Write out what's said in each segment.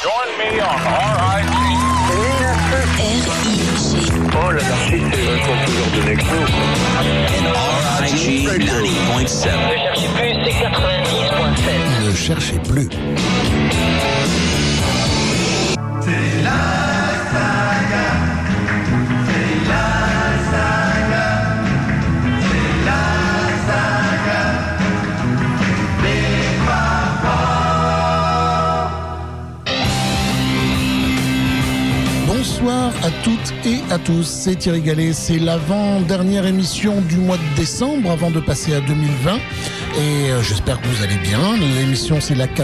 Join me on RIG. Oh, l'anarchie, c'est le contrôleur de l'expo. RIG 90.7. Ne cherchez plus, c'est 90.7. Ne cherchez plus. C'est la saga. C'est la saga. C'est la saga. Des papas. Bonsoir à toutes et à tous, c'est Thierry Gallet, c'est l'avant-dernière émission du mois de décembre avant de passer à 2020 et j'espère que vous allez bien. L'émission c'est la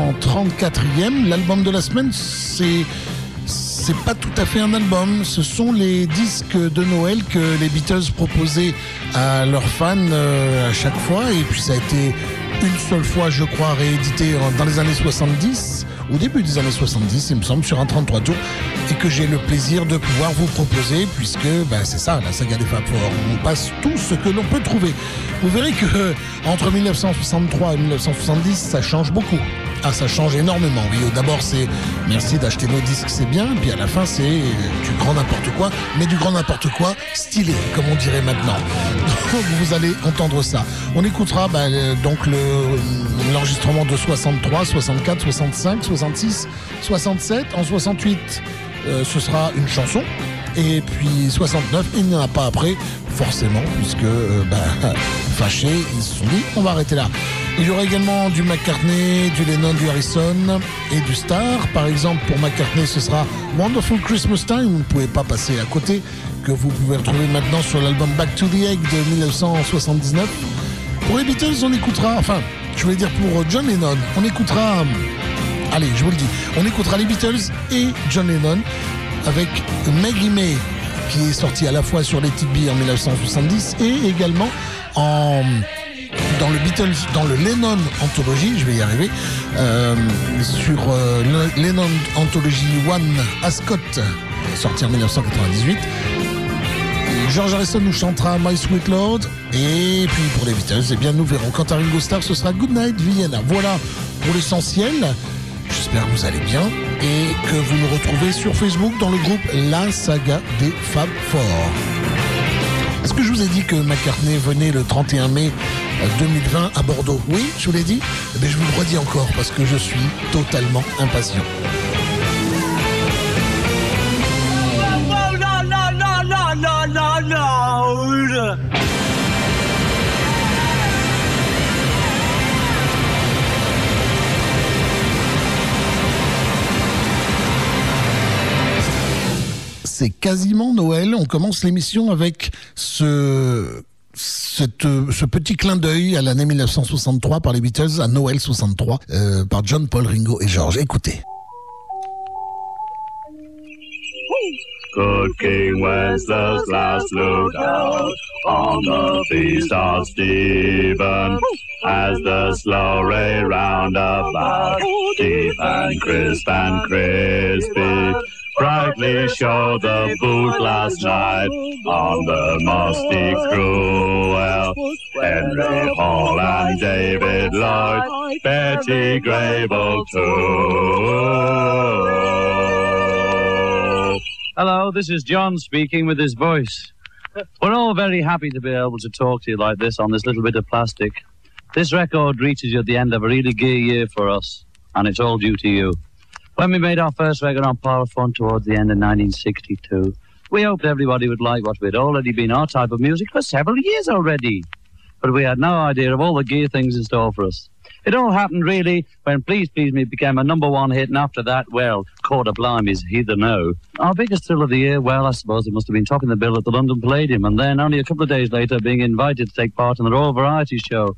434e, l'album de la semaine c'est pas tout à fait un album, ce sont les disques de Noël que les Beatles proposaient à leurs fans à chaque fois et puis ça a été une seule fois je crois réédité dans les années 70, au début des années 70 il me semble, sur un 33 tours et que j'ai le plaisir de pouvoir vous proposer puisque c'est ça la saga des Fab Four, on passe tout ce que l'on peut trouver. Vous verrez que entre 1963 et 1970 ça change beaucoup. Ah, ça change énormément. Oui, d'abord, c'est merci d'acheter nos disques, c'est bien. Puis à la fin, c'est du grand n'importe quoi, mais du grand n'importe quoi stylé, comme on dirait maintenant. Donc, vous allez entendre ça. On écoutera donc l'enregistrement de 63, 64, 65, 66, 67. En 68, ce sera une chanson. Et puis 69, il n'y en a pas après, forcément, puisque fâchés, ils se sont dit, on va arrêter là. Il y aura également du McCartney, du Lennon, du Harrison et du Starr. Par exemple, pour McCartney, ce sera Wonderful Christmas Time, vous ne pouvez pas passer à côté, que vous pouvez retrouver maintenant sur l'album Back to the Egg de 1979. Pour les Beatles, on écoutera, pour John Lennon, on écoutera, allez, je vous le dis, on écoutera les Beatles et John Lennon avec Maggie May, qui est sorti à la fois sur les T.B. en 1970 et également dans le Beatles, dans le Lennon Anthology, je vais y arriver, sur Lennon Anthology One Ascot, sorti en 1998. George Harrison nous chantera My Sweet Lord, et puis pour les Beatles, nous verrons. Quant à Ringo Starr, ce sera Good Night Vienna. Voilà pour l'essentiel. J'espère que vous allez bien et que vous nous retrouvez sur Facebook dans le groupe La Saga des Fab Four. Est-ce que je vous ai dit que McCartney venait le 31 mai 2020 à Bordeaux? Oui, je vous l'ai dit. Je vous le redis encore parce que je suis totalement impatient. No. C'est quasiment Noël. On commence l'émission avec ce petit clin d'œil à l'année 1963 par les Beatles, à Noël 63, par John, Paul, Ringo et George. Écoutez. Good King Wenceslas last looked out on the feast of Stephen, as the sleigh round about, deep and crisp and crispy, brightly showed the boot last night on the musty cruel. Henry Hall and David Lloyd, Betty Grable too. Hello, this is John speaking with his voice. We're all very happy to be able to talk to you like this on this little bit of plastic. This record reaches you at the end of a really gay year for us, and it's all due to you. When we made our first record on Parlophone towards the end of 1962, we hoped everybody would like what we'd already been our type of music for several years already. But we had no idea of all the gay things in store for us. It all happened, really, when Please Please Me became a #1 hit, and after that, well, Quarter Blimey's Heather No. Our biggest thrill of the year, well, I suppose it must have been topping the bill at the London Palladium, and then only a couple of days later being invited to take part in the Royal Variety Show.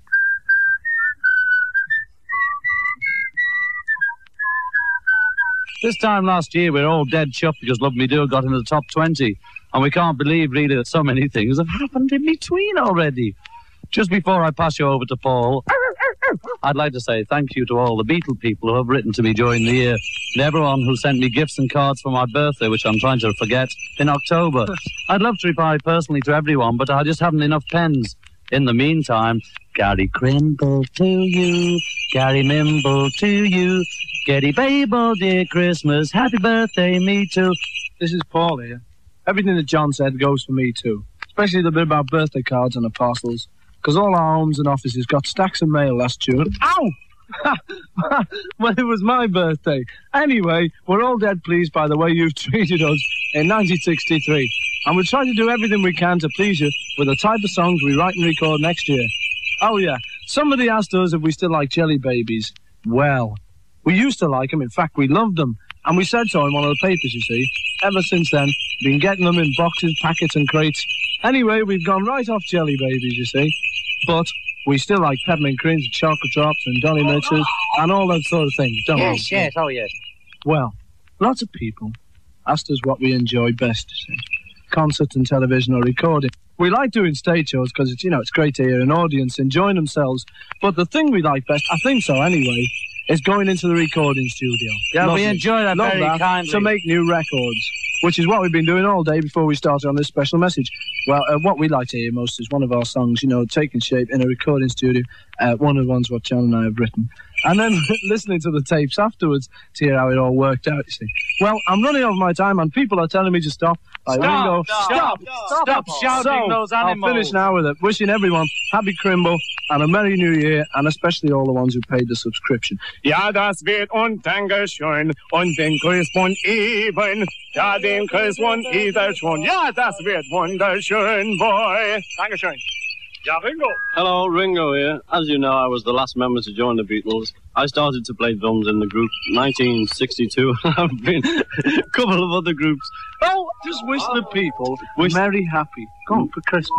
This time last year, we were all dead chuffed because Love Me Do got into the top 20, and we can't believe, really, that so many things have happened in between already. Just before I pass you over to Paul, I'd like to say thank you to all the Beatle people who have written to me during the year, and everyone who sent me gifts and cards for my birthday, which I'm trying to forget, in October. I'd love to reply personally to everyone, but I just haven't enough pens. In the meantime, Gary Crimble to you, Gary Mimble to you, Getty babe, oh dear Christmas, happy birthday, me too. This is Paul here. Everything that John said goes for me too. Especially the bit about birthday cards and the parcels. Because all our homes and offices got stacks of mail last June. Ow! Well, it was my birthday. Anyway, we're all dead pleased by the way you've treated us in 1963. And we're trying to do everything we can to please you with the type of songs we write and record next year. Oh, yeah. Somebody asked us if we still like Jelly Babies. Well, we used to like them. In fact, we loved them. And we said so in one of the papers, you see. Ever since then, been getting them in boxes, packets and crates. Anyway, we've gone right off Jelly Babies, you see. But we still like peppermint creams and chocolate drops and Dolly mixes and all that sort of thing, don't we? Yes, oh yes. Well, lots of people asked us what we enjoy best, you see. Concert and television or recording. We like doing stage shows because it's, it's great to hear an audience enjoying themselves. But the thing we like best, I think so anyway, is going into the recording studio. Yeah, Lovely. we enjoy that Love very that, kindly. to make new records, which is what we've been doing all day before we started on this special message. Well, what we like to hear most is one of our songs, taking shape in a recording studio. One of the ones what John and I have written. And then listening to the tapes afterwards to hear how it all worked out, you see. Well, I'm running over my time and people are telling me to stop. Ringo, stop shouting those animals. I'll finish now with it. Wishing everyone happy Crimble and a Merry New Year, and especially all the ones who paid the subscription. Ja, das wird und Dankeschön und den Grüß von eben. Ja, den Grüß von Ida schon. Ja, das wird wunderschön, boy. Dankeschön. Ja, Ringo. Hello, Ringo here. As you know, I was the last member to join the Beatles. I started to play drums in the group 1962. I've been a couple of other groups. Oh, just wish the people Merry Happy. Go on for Christmas.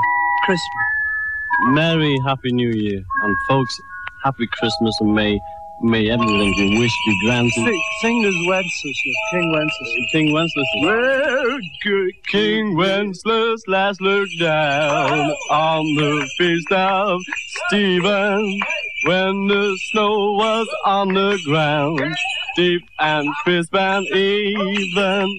Merry Happy New Year. And folks, Happy Christmas and may everything you wish be granted. Sing as Wenceslas, King Wenceslas. King Wenceslas. Well, good King Wenceslas last looked down on the feast of Stephen when the snow was on the ground, deep and crisp and even.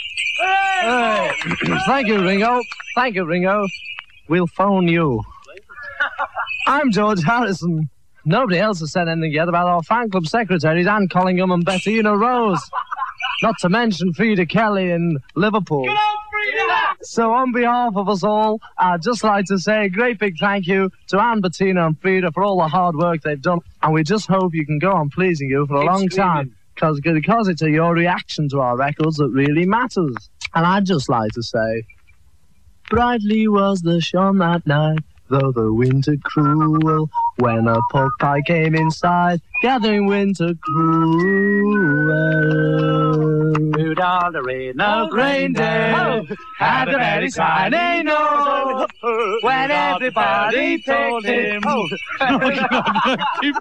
Hey. Thank you, Ringo. We'll phone you. I'm George Harrison. Nobody else has said anything yet about our fan club secretaries, Anne Collingham and Bettina Rose. Not to mention Frida Kelly in Liverpool. Get on, Frida! So on behalf of us all, I'd just like to say a great big thank you to Anne, Bettina and Frida for all the hard work they've done. And we just hope you can go on pleasing you for a long time. Because it's your reaction to our records that really matters. And I'd just like to say, brightly was the shone that night, though the winter cruel, when a pork pie came inside, gathering winter cruel. Rudolph the red-nosed reindeer had a very shiny nose. When everybody told him, Ricky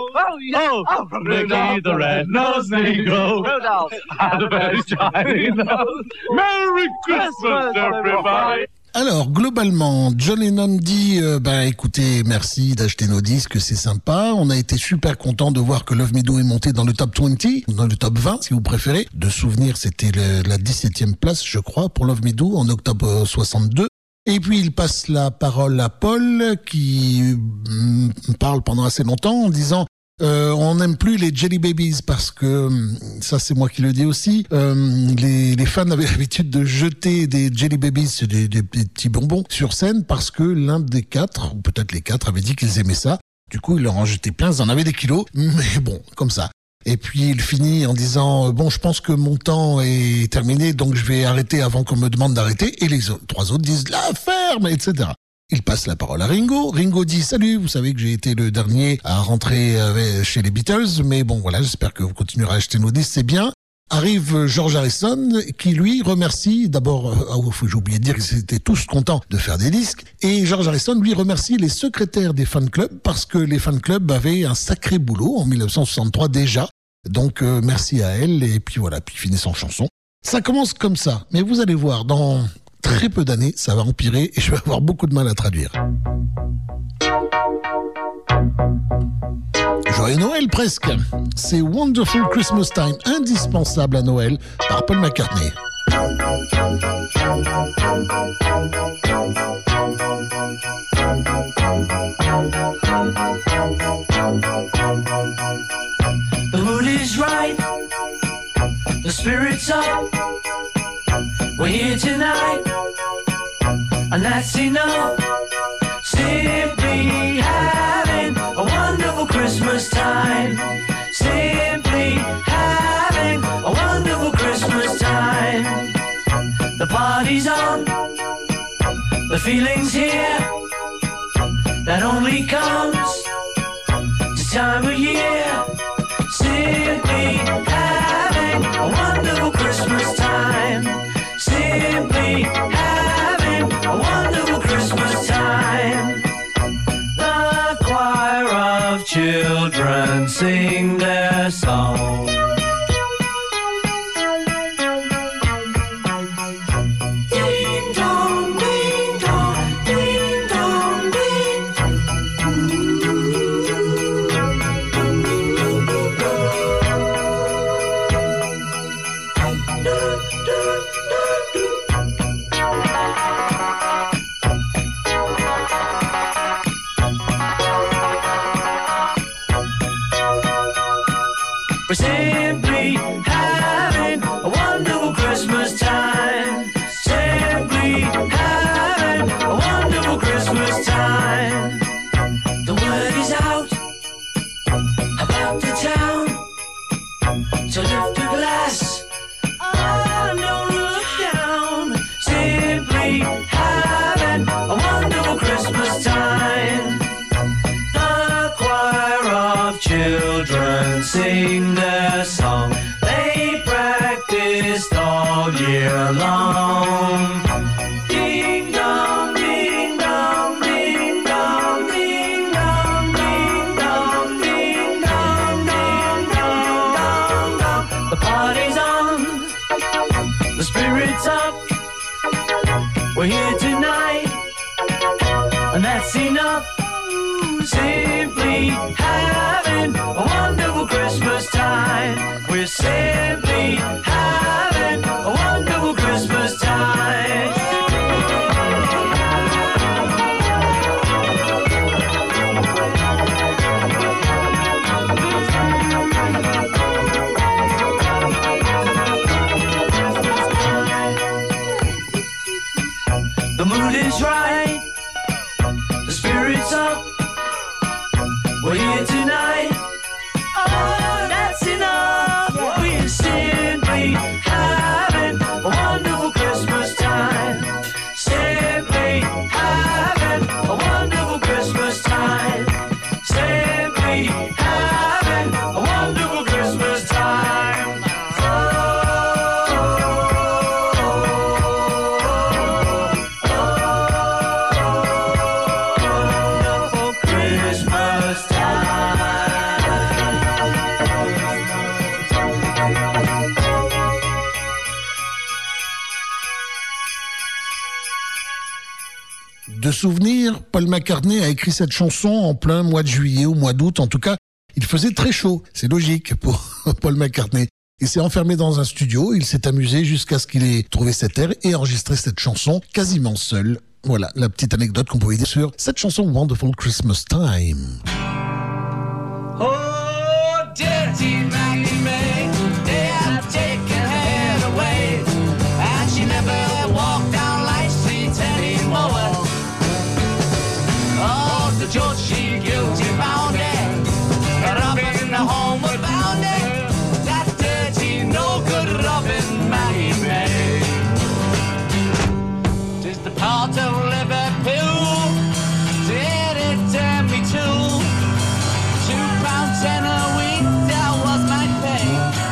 the red-nosed Negro Rudolph had a very shiny nose. Merry Christmas, everybody! Alors, globalement, John Lennon dit écoutez, merci d'acheter nos disques, c'est sympa. On a été super content de voir que Love Me Do est monté dans le top 20, dans le top 20, si vous préférez. De souvenir, c'était la 17e place, je crois, pour Love Me Do, en octobre 62. Et puis, il passe la parole à Paul, qui parle pendant assez longtemps en disant on n'aime plus les Jelly Babies parce que, ça c'est moi qui le dis aussi, les fans avaient l'habitude de jeter des Jelly Babies, c'est des petits bonbons, sur scène parce que l'un des quatre, ou peut-être les quatre, avait dit qu'ils aimaient ça. Du coup, ils leur en jetaient plein, ils en avaient des kilos, mais bon, comme ça. Et puis il finit en disant bon, je pense que mon temps est terminé, donc je vais arrêter avant qu'on me demande d'arrêter. Et les trois autres disent la ferme, etc. Il passe la parole à Ringo. Ringo dit salut, vous savez que j'ai été le dernier à rentrer chez les Beatles, mais bon voilà, j'espère que vous continuerez à acheter nos disques, c'est bien. Arrive George Harrison qui lui remercie d'abord, j'ai oublié de dire qu'ils étaient tous contents de faire des disques, et George Harrison lui remercie les secrétaires des fan clubs parce que les fan clubs avaient un sacré boulot en 1963 déjà, donc merci à elle, et puis voilà, puis finit en chanson. Ça commence comme ça, mais vous allez voir, dans très peu d'années, ça va empirer et je vais avoir beaucoup de mal à traduire. Joyeux Noël presque. C'est Wonderful Christmas Time, indispensable à Noël, par Paul McCartney. The mood is is right, the spirit's up. We're here tonight, and that's enough. Simply having a wonderful Christmas time. Simply having a wonderful Christmas time. The party's on, the feeling's here, that only comes this time of year. Simply having a wonderful Christmas time. Simply having a wonderful Christmas time. The choir of children sing their song. Ding dong, ding dong, ding dong, ding. We're simply having a wonderful Christmas time. Simply having a wonderful Christmas time. The word is out about the town, so lift a glass, oh, don't look down. Simply having a wonderful Christmas time. The choir of children sing their song. They practiced all year long. Ding dong, ding dong, ding dong, ding dong, ding dong, ding dong, ding dong, dong, dong. The party's on, the spirit's up. We're here tonight, and that's enough. Simply having a wonderful Christmas time. We're simply having a wonderful Christmas time. The mood is right, the spirit's up. We're here tonight, oh, that's enough. We're simply having a wonderful Christmas time. Simply having a wonderful Christmas time. Simply having a wonderful Christmas time. Wonderful Christmas De souvenir, Paul McCartney a écrit cette chanson en plein mois de juillet ou mois d'août. En tout cas, il faisait très chaud. C'est logique pour Paul McCartney. Il s'est enfermé dans un studio, il s'est amusé jusqu'à ce qu'il ait trouvé cet air et enregistré cette chanson quasiment seul. Voilà la petite anecdote qu'on pouvait dire sur cette chanson Wonderful Christmas Time. Oh, dirty Maggie May, they have taken her away, and she never walked down Light Street anymore. Oh, the George, she guilty found it, Robin the homeward bound it, that dirty, no good Robin Maggie May. 'Tis the part of Liverpool, did it turn me to £2.10 a week, that was my pay.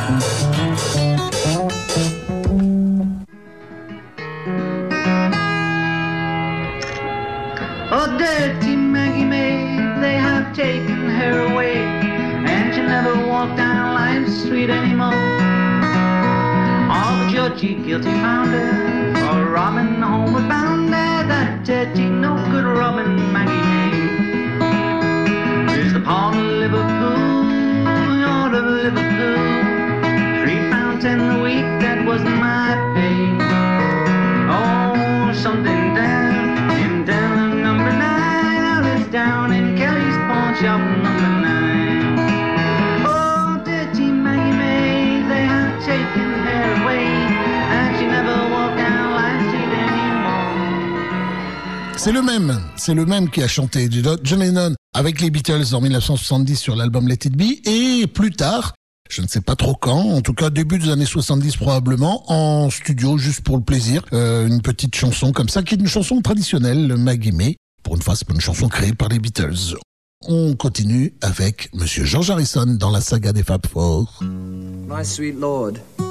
Oh, dirty Maggie May, they have taken her away, and she never walked down Lime Street anymore. All the judgy guilty found her, for Robin homeward bound her, that dirty, no good Robin Maggie May. There's the port of Liverpool, Lord of Liverpool, £3.10 a week, that wasn't my pay. Oh, something down in Down number 9, out is down in Kelly's pawn shop number 9. Oh, dirty Maggie May. C'est le même qui a chanté John Lennon avec les Beatles en 1970 sur l'album Let It Be, et plus tard, je ne sais pas trop quand, en tout cas début des années 70 probablement, en studio juste pour le plaisir, une petite chanson comme ça qui est une chanson traditionnelle, le Maggie May. Pour une fois, c'est pas une chanson créée par les Beatles. On continue avec Monsieur George Harrison dans la saga des Fab Four. My sweet Lord.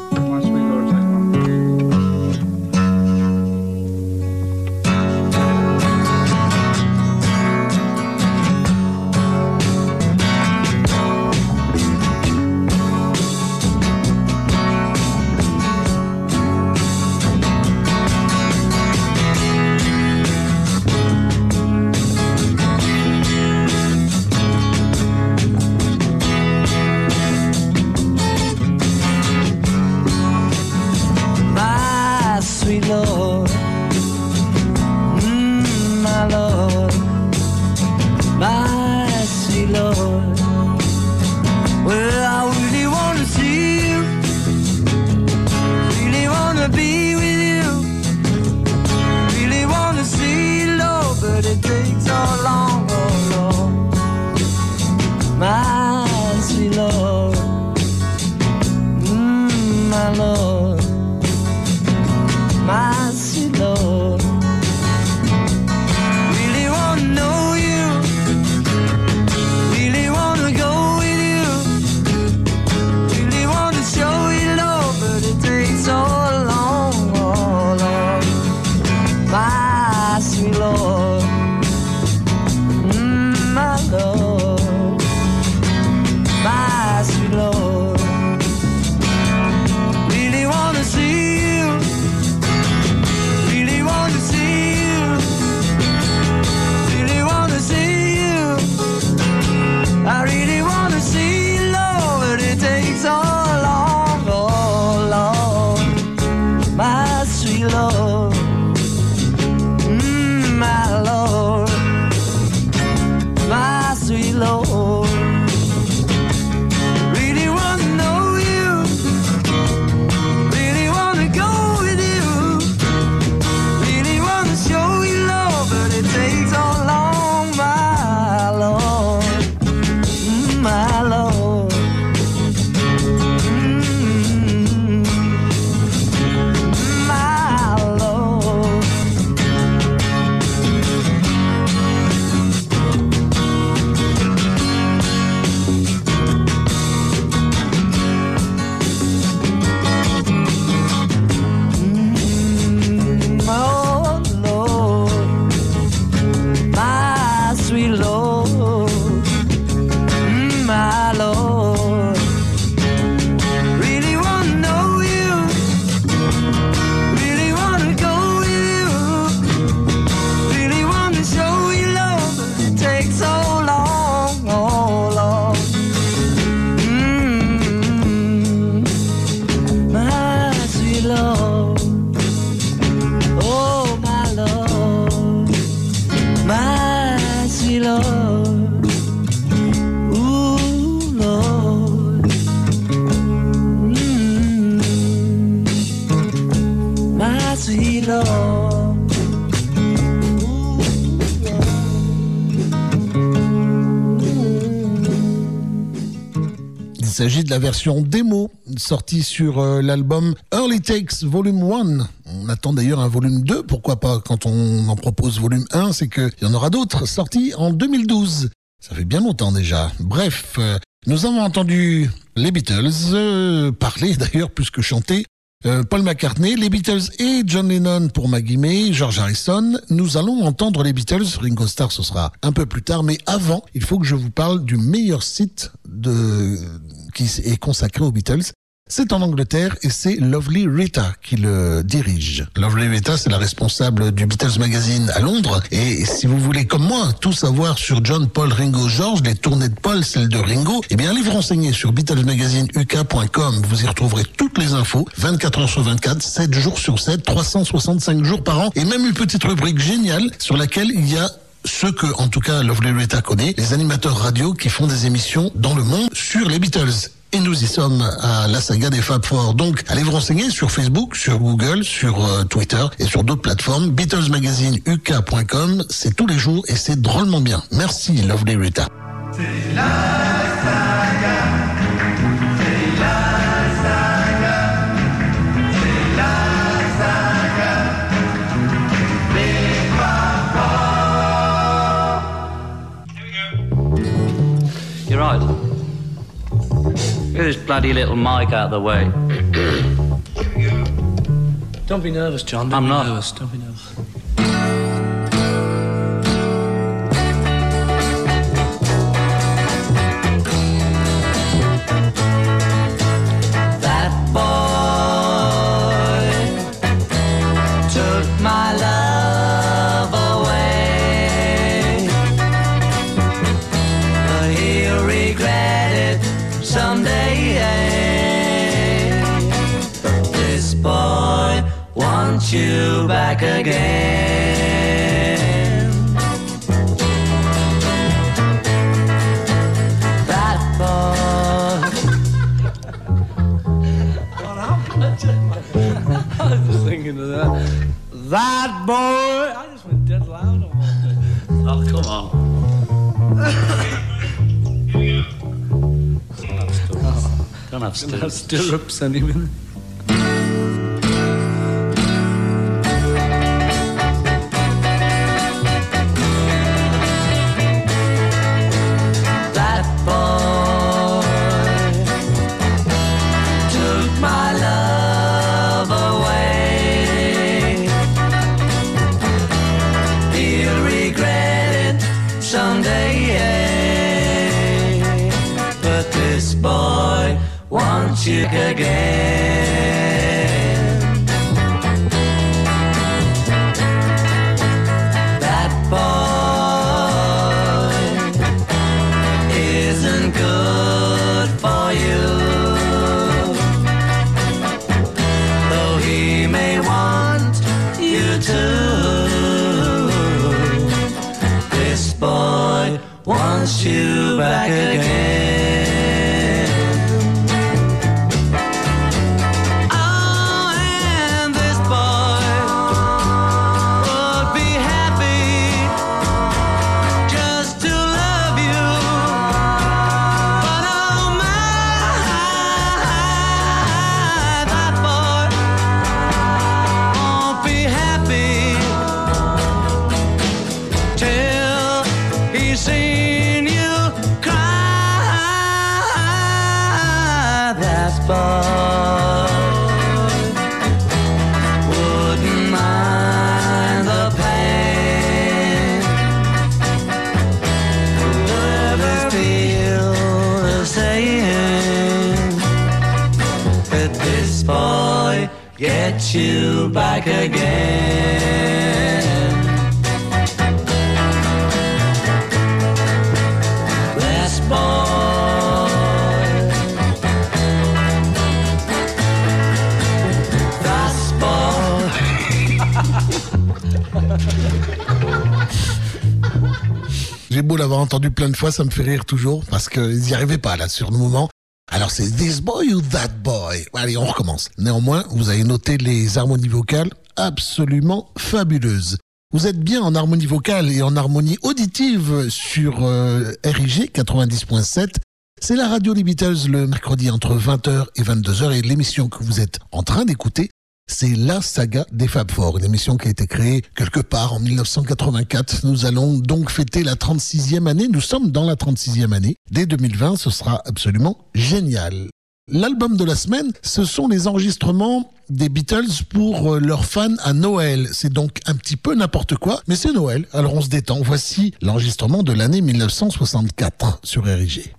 Il s'agit de la version démo sortie sur l'album Early Takes Volume 1. On attend d'ailleurs un volume 2, pourquoi pas, quand on en propose volume 1, c'est qu'il y en aura d'autres sortis en 2012. Ça fait bien longtemps déjà. Bref, nous avons entendu les Beatles parler d'ailleurs plus que chanter. Paul McCartney, les Beatles et John Lennon pour Maggie May, George Harrison. Nous allons entendre les Beatles, Ringo Starr ce sera un peu plus tard, mais avant, il faut que je vous parle du meilleur site qui est consacré aux Beatles. C'est en Angleterre et c'est Lovely Rita qui le dirige. Lovely Rita, c'est la responsable du Beatles Magazine à Londres. Et si vous voulez, comme moi, tout savoir sur John, Paul, Ringo, George, les tournées de Paul, celles de Ringo, eh bien, allez vous renseigner sur BeatlesMagazineUK.com. Vous y retrouverez toutes les infos, 24 heures sur 24, 7 jours sur 7, 365 jours par an. Et même une petite rubrique géniale sur laquelle il y a ceux que, en tout cas, Lovely Rita connaît, les animateurs radio qui font des émissions dans le monde sur les Beatles. et nous y sommes à la saga des Fab Four. Donc, allez vous renseigner sur Facebook, sur Google, sur Twitter et sur d'autres plateformes. BeatlesMagazineUK.com, c'est tous les jours et c'est drôlement bien. Merci, Lovely Rita. C'est la saga, c'est la saga, c'est la saga des papas. You're right. Get this bloody little mic out of the way. Don't be nervous, John. I'm not. Don't be nervous. That boy took my love away, but he'll regret it someday. This boy wants you back again. That boy. I was just thinking of that. That boy. I just went dead loud on one. Oh, come on. Don't have stirrups. Stirrups anyway. That boy took my love away. He'll regret it someday. But this boy wants you again. That boy isn't good for you, though he may want you to. This boy wants you back again. Oh, and this boy would be happy just to love you, but oh my, that boy won't be happy till he's seen you cry. That boy wouldn't mind the pain. Whoever feel the same, that this boy gets you back again. This boy. This boy. J'ai beau l'avoir entendu plein de fois, ça me fait rire toujours parce qu'ils n'y arrivaient pas là sur le moment. Alors c'est this boy ou that boy? Allez, on recommence. Néanmoins, vous avez noté les harmonies vocales absolument fabuleuses. Vous êtes bien en harmonie vocale et en harmonie auditive sur RIG 90.7. C'est la radio des Beatles le mercredi entre 20h et 22h et l'émission que vous êtes en train d'écouter, c'est la saga des Fab Four, une émission qui a été créée quelque part en 1984. Nous allons donc fêter la 36e année. Nous sommes dans la 36e année. Dès 2020, ce sera absolument génial. L'album de la semaine, ce sont les enregistrements des Beatles pour leurs fans à Noël. C'est donc un petit peu n'importe quoi, mais c'est Noël, alors on se détend. Voici l'enregistrement de l'année 1964 sur RIG.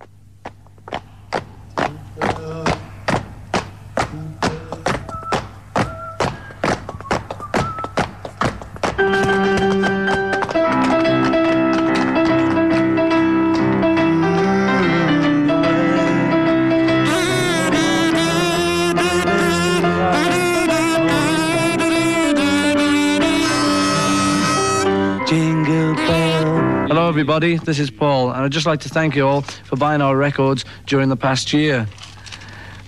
Hello everybody, this is Paul, and I'd just like to thank you all for buying our records during the past year.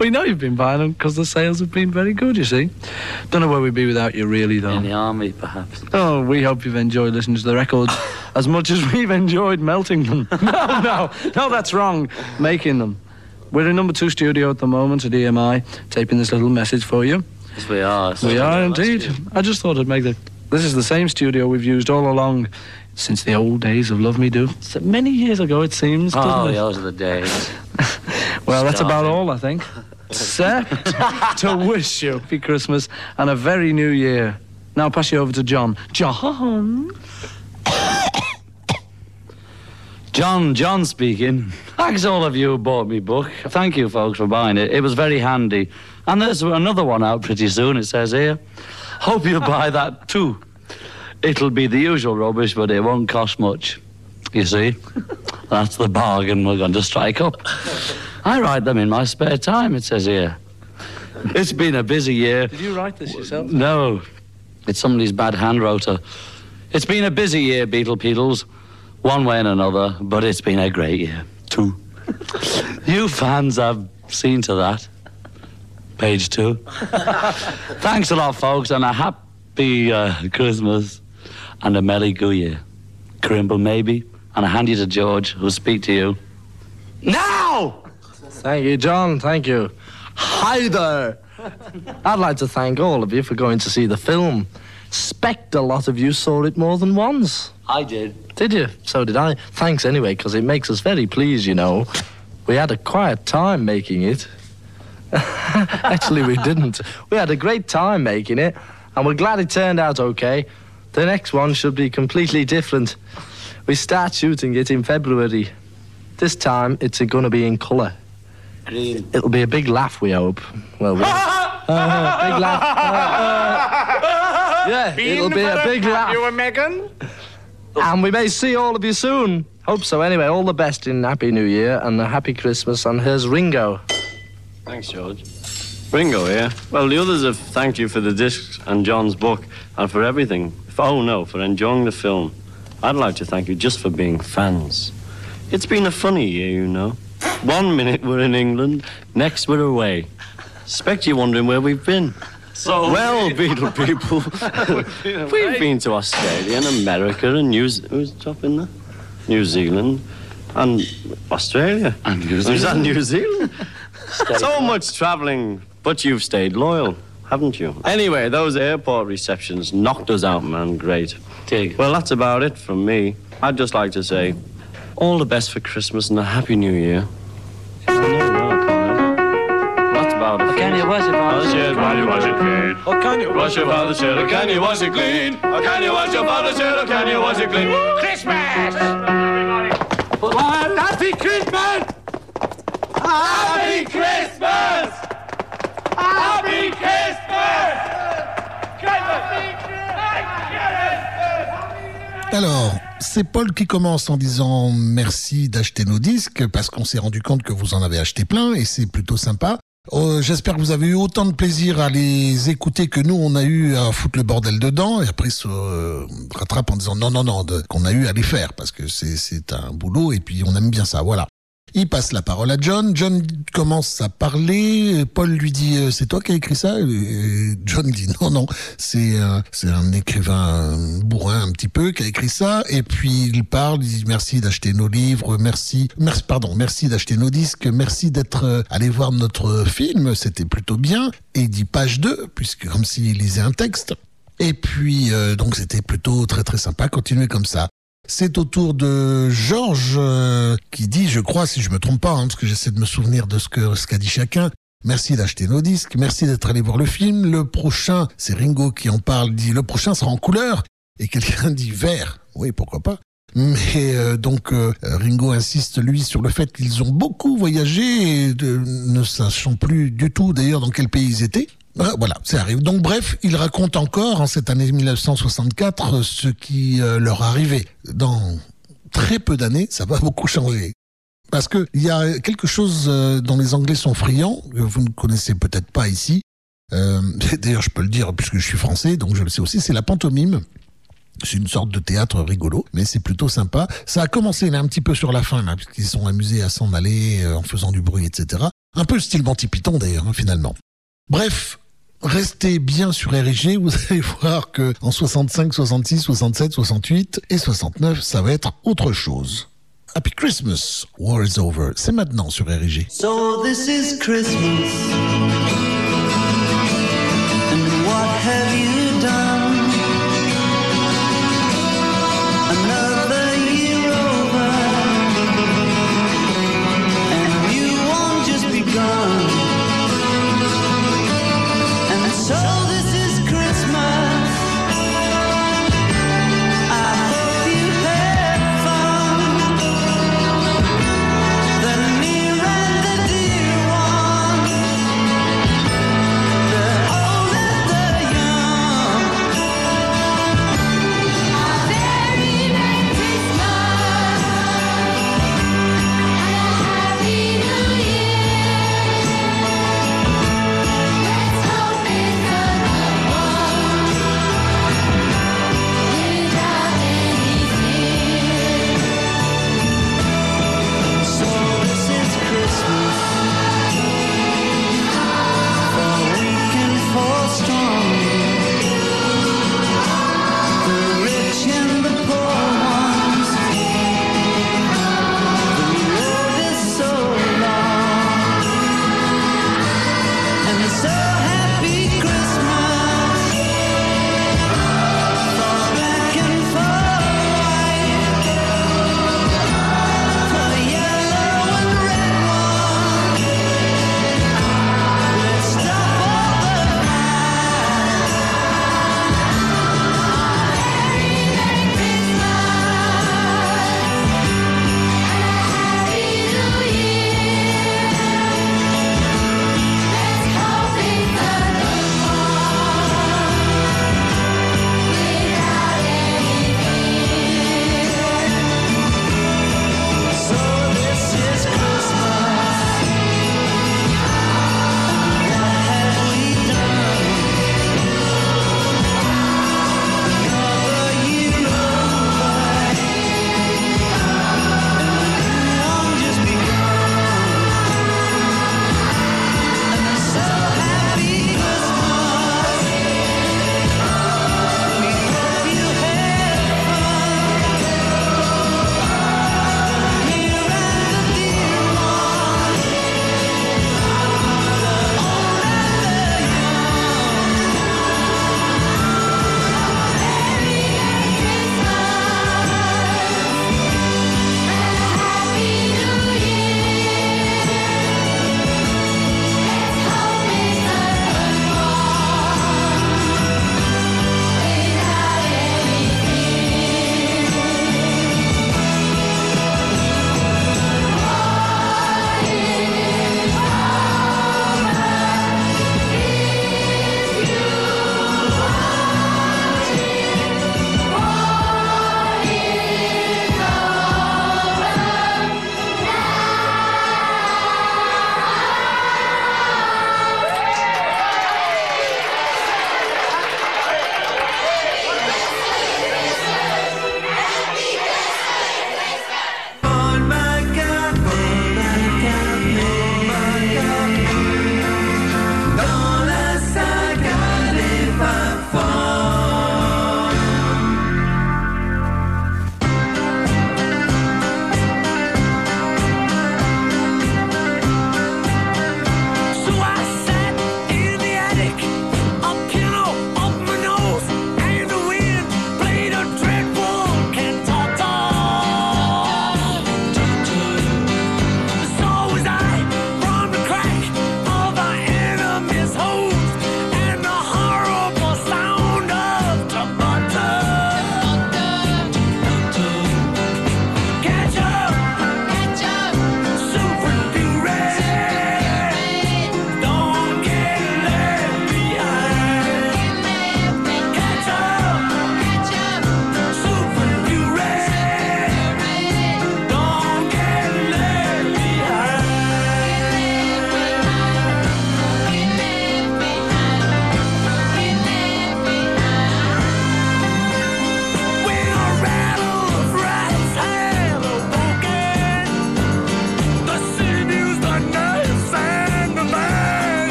We know you've been buying them because the sales have been very good, you see. Don't know where we'd be without you, really, though. In the army, perhaps. Oh, we hope you've enjoyed listening to the records as much as we've enjoyed melting them. No, that's wrong. Making them. We're in number 2 studio at the moment at EMI, taping this little message for you. Yes, we are. We are indeed. I just thought I'd make the... This is the same studio we've used all along since the old days of Love Me Do. So many years ago, it seems, doesn't it? Those are the days. Well, that's about all, I think. Except to wish you a happy Christmas and a very new year. Now I'll pass you over to John. John speaking. Thanks all of you who bought me book. Thank you, folks, for buying it. It was very handy. And there's another one out pretty soon, it says here. Hope you buy that too. It'll be the usual rubbish, but it won't cost much. You see? That's the bargain we're going to strike up. I write them in my spare time, it says here. It's been a busy year. Did you write this yourself? No. It's somebody's bad hand rotor. It's been a busy year, Beatles. One way and another, but it's been a great year, too. You fans have seen to that. Page 2. Thanks a lot, folks, and a happy Christmas and a merry good year. Crimble, maybe, and I hand you to George, who'll speak to you now! Thank you, John. Thank you. Hi there. I'd like to thank all of you for going to see the film. Expect a lot of you saw it more than once. I did. Did you? So did I. Thanks anyway, because it makes us very pleased, you know. We had a quiet time making it. Actually, we didn't. We had a great time making it, and we're glad it turned out okay. The next one should be completely different. We start shooting it in February. This time, it's going to be in colour. Green. It'll be a big laugh, we hope. Well, big laugh. Yeah, it'll be a big laugh. You and Megan? And we may see all of you soon. Hope so. Anyway, all the best in Happy New Year and a Happy Christmas. And here's Ringo. Thanks, George. Ringo here. Well, the others have thanked you for the discs and John's book and for everything. For enjoying the film. I'd like to thank you just for being fans. It's been a funny year, you know. 1 minute we're in England, next we're away. Expect you're wondering where we've been. Well, Beatle people, we've been to Australia and America and who's top in there? New Zealand and Australia. And New Zealand. Is that New Zealand? So much travelling, but you've stayed loyal, haven't you? Anyway, those airport receptions knocked us out, man. Great. Dig. Well, that's about it from me. I'd just like to say all the best for Christmas and a Happy New Year. That's about it. Can you wash your father's shirt? Can you wash it clean? Oh, can you? Wash your father's shirt, or can you wash it clean? Or can you wash your father's shirt, or can you wash it clean? Christmas! Well, happy Christmas! Happy Christmas! Happy Christmas! Alors, c'est Paul qui commence en disant merci d'acheter nos disques parce qu'on s'est rendu compte que vous en avez acheté plein et c'est plutôt sympa. J'espère que vous avez eu autant de plaisir à les écouter que nous on a eu à foutre le bordel dedans et après se rattrape en disant non, qu'on a eu à les faire parce que c'est un boulot et puis on aime bien ça, voilà. Il passe la parole à John. John commence à parler. Paul lui dit c'est toi qui as écrit ça? Et John dit non, c'est un écrivain bourrin un petit peu qui a écrit ça. Et puis il parle, il dit merci d'acheter nos livres, merci d'acheter nos disques, merci d'être allé voir notre film, c'était plutôt bien. Et il dit page 2 puisque comme s'il lisait un texte. Et puis donc c'était plutôt très très sympa. Continuez comme ça. C'est au tour de Georges qui dit, je crois, si je me trompe pas, parce que j'essaie de me souvenir de ce qu'a dit chacun, merci d'acheter nos disques, merci d'être allé voir le film. Le prochain, c'est Ringo qui en parle, dit le prochain sera en couleur. Et quelqu'un dit vert. Oui, pourquoi pas. Mais Ringo insiste, lui, sur le fait qu'ils ont beaucoup voyagé, et ne sachant plus du tout d'ailleurs dans quel pays ils étaient. Voilà, ça arrive. Donc bref, il raconte encore en cette année 1964 ce qui leur arrivait. Dans très peu d'années, ça va beaucoup changer. Parce que il y a quelque chose dont les Anglais sont friands, que vous ne connaissez peut-être pas ici. D'ailleurs, je peux le dire puisque je suis français, donc je le sais aussi, c'est la pantomime. C'est une sorte de théâtre rigolo, mais c'est plutôt sympa. Ça a commencé là un petit peu sur la fin, là, puisqu'ils sont amusés à s'en aller en faisant du bruit, etc. Un peu style Monty Python d'ailleurs, finalement. Bref, restez bien sur RIG, vous allez voir que en 65, 66, 67, 68 et 69, ça va être autre chose. Happy Christmas, War is Over. C'est maintenant sur RIG. So this is Christmas, and what have you done? Another year over, and you won't just begun. And so this is Christmas, I hope you had fun. The near and the dear one,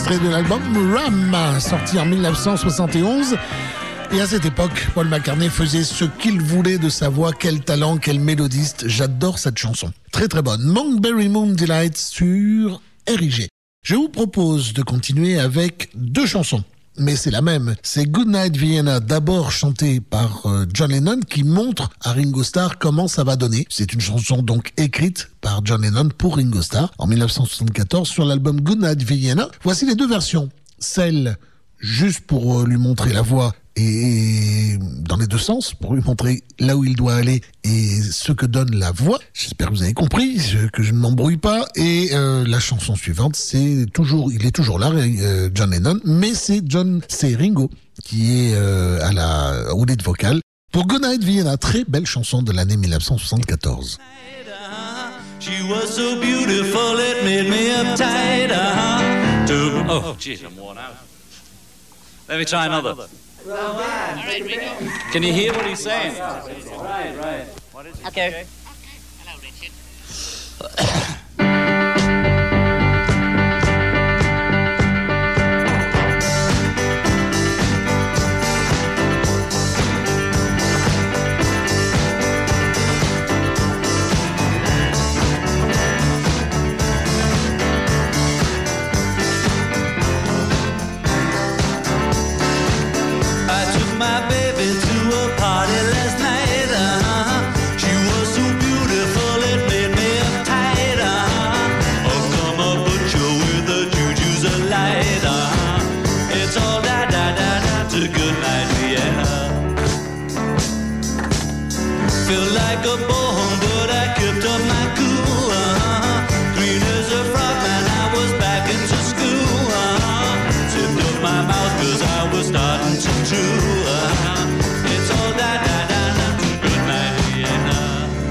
extrait de l'album Ram, sorti en 1971. Et à cette époque, Paul McCartney faisait ce qu'il voulait de sa voix. Quel talent, quel mélodiste. J'adore cette chanson. Très très bonne. Monkberry Moon Delight sur RIG. Je vous propose de continuer avec deux chansons. Mais c'est la même. C'est Goodnight Vienna, d'abord chanté par John Lennon, qui montre à Ringo Starr comment ça va donner. C'est une chanson donc écrite par John Lennon pour Ringo Starr en 1974 sur l'album Goodnight Vienna. Voici les deux versions. Celle juste pour lui montrer la voix et dans les deux sens, pour lui montrer là où il doit aller et ce que donne la voix. J'espère que vous avez compris, que je ne m'embrouille pas. Et la chanson suivante, il est toujours là, John Lennon, mais c'est Ringo qui est au lead vocal pour Goodnight Vienna, très belle chanson de l'année 1974. She was so beautiful, it made me uptight. Oh, jeez, I'm worn out. Let me try another. Can you hear what he's saying? Right. What is it? Okay. Hello, Richard. My baby to a party last night. She was so beautiful, it made me uptight. Oh, come on, butcher with the juju's a light. It's all da to Goodnight Vienna. Feel like a bone, but I kept up my cool. Green as a frogman, I was back into school. Zipped up my mouth 'cause I was starting to drool. It's all da to Goodnight Vienna.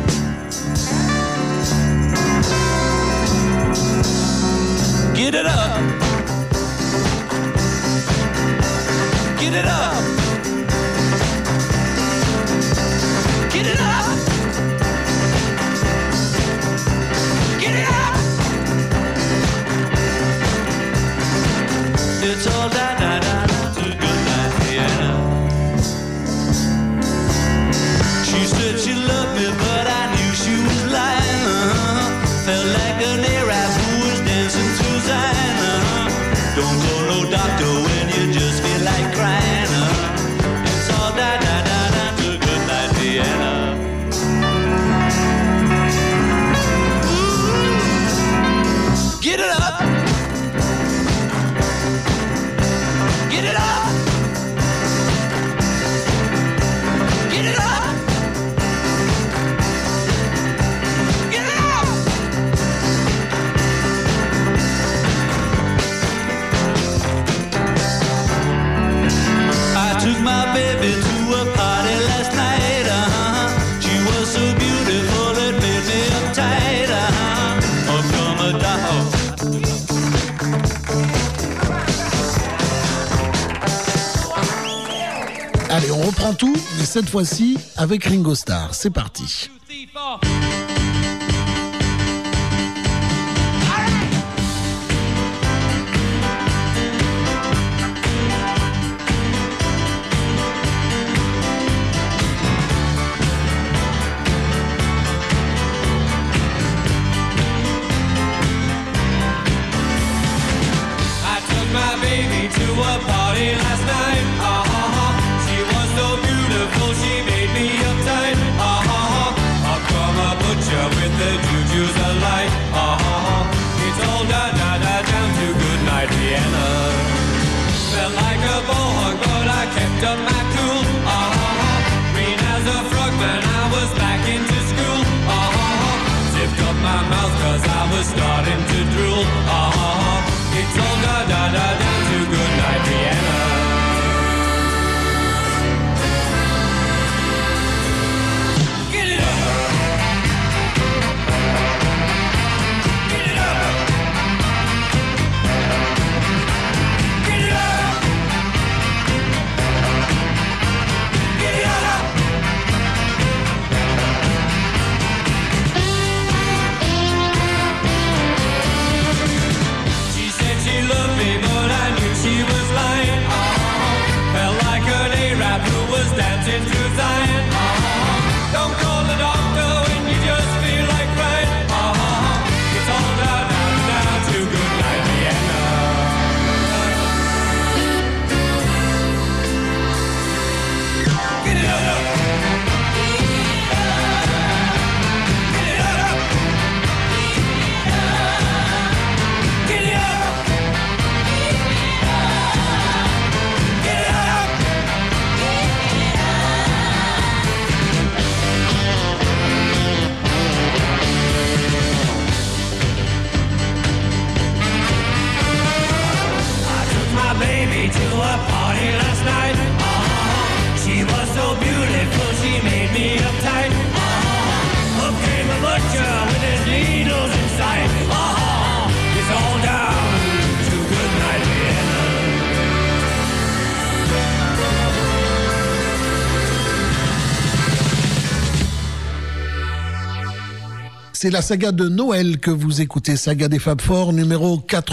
Get it up. Get it up. Get it up. Get it up. It's all da to Goodnight Vienna. She said she loved me, but I knew she was lying. Felt like an Arab who was dancing to Zion. Don't call no doctor when you just feel like crying. It's all da to Goodnight Vienna. Get it up. Get it up. Get it up. Get it up. I took my baby to a party last night. She was so beautiful, it made me uptight. Oh, come a dog. Allez, on reprend tout, mais cette fois-ci avec Ringo Starr. C'est parti. I took my baby to a party last night. She was so beautiful, she made me uptight. I'll come a butcher with the juju's alight. It's all down to Goodnight Vienna. Felt like a bullhog, but I kept up my cool. Green as a frogman, I was back into school. Zipped up my mouth 'cause I was starting to drool. It's all down to Goodnight Vienna. Get it up. Get it up. Get it up. Get it up. C'est la saga de Noël que vous écoutez, saga des Fab Four numéro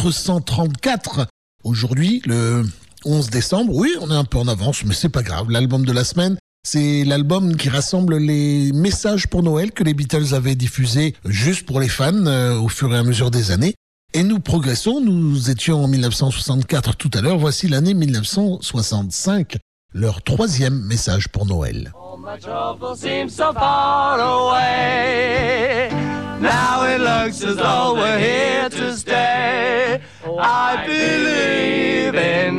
434. Aujourd'hui, le 11 décembre, oui, on est un peu en avance, mais c'est pas grave. L'album de la semaine, c'est l'album qui rassemble les messages pour Noël que les Beatles avaient diffusés juste pour les fans au fur et à mesure des années. Et nous progressons, nous étions en 1964 tout à l'heure, voici l'année 1965, leur 3e message pour Noël. All my trouble seems so far away. Now it looks as though we're here to stay. I believe in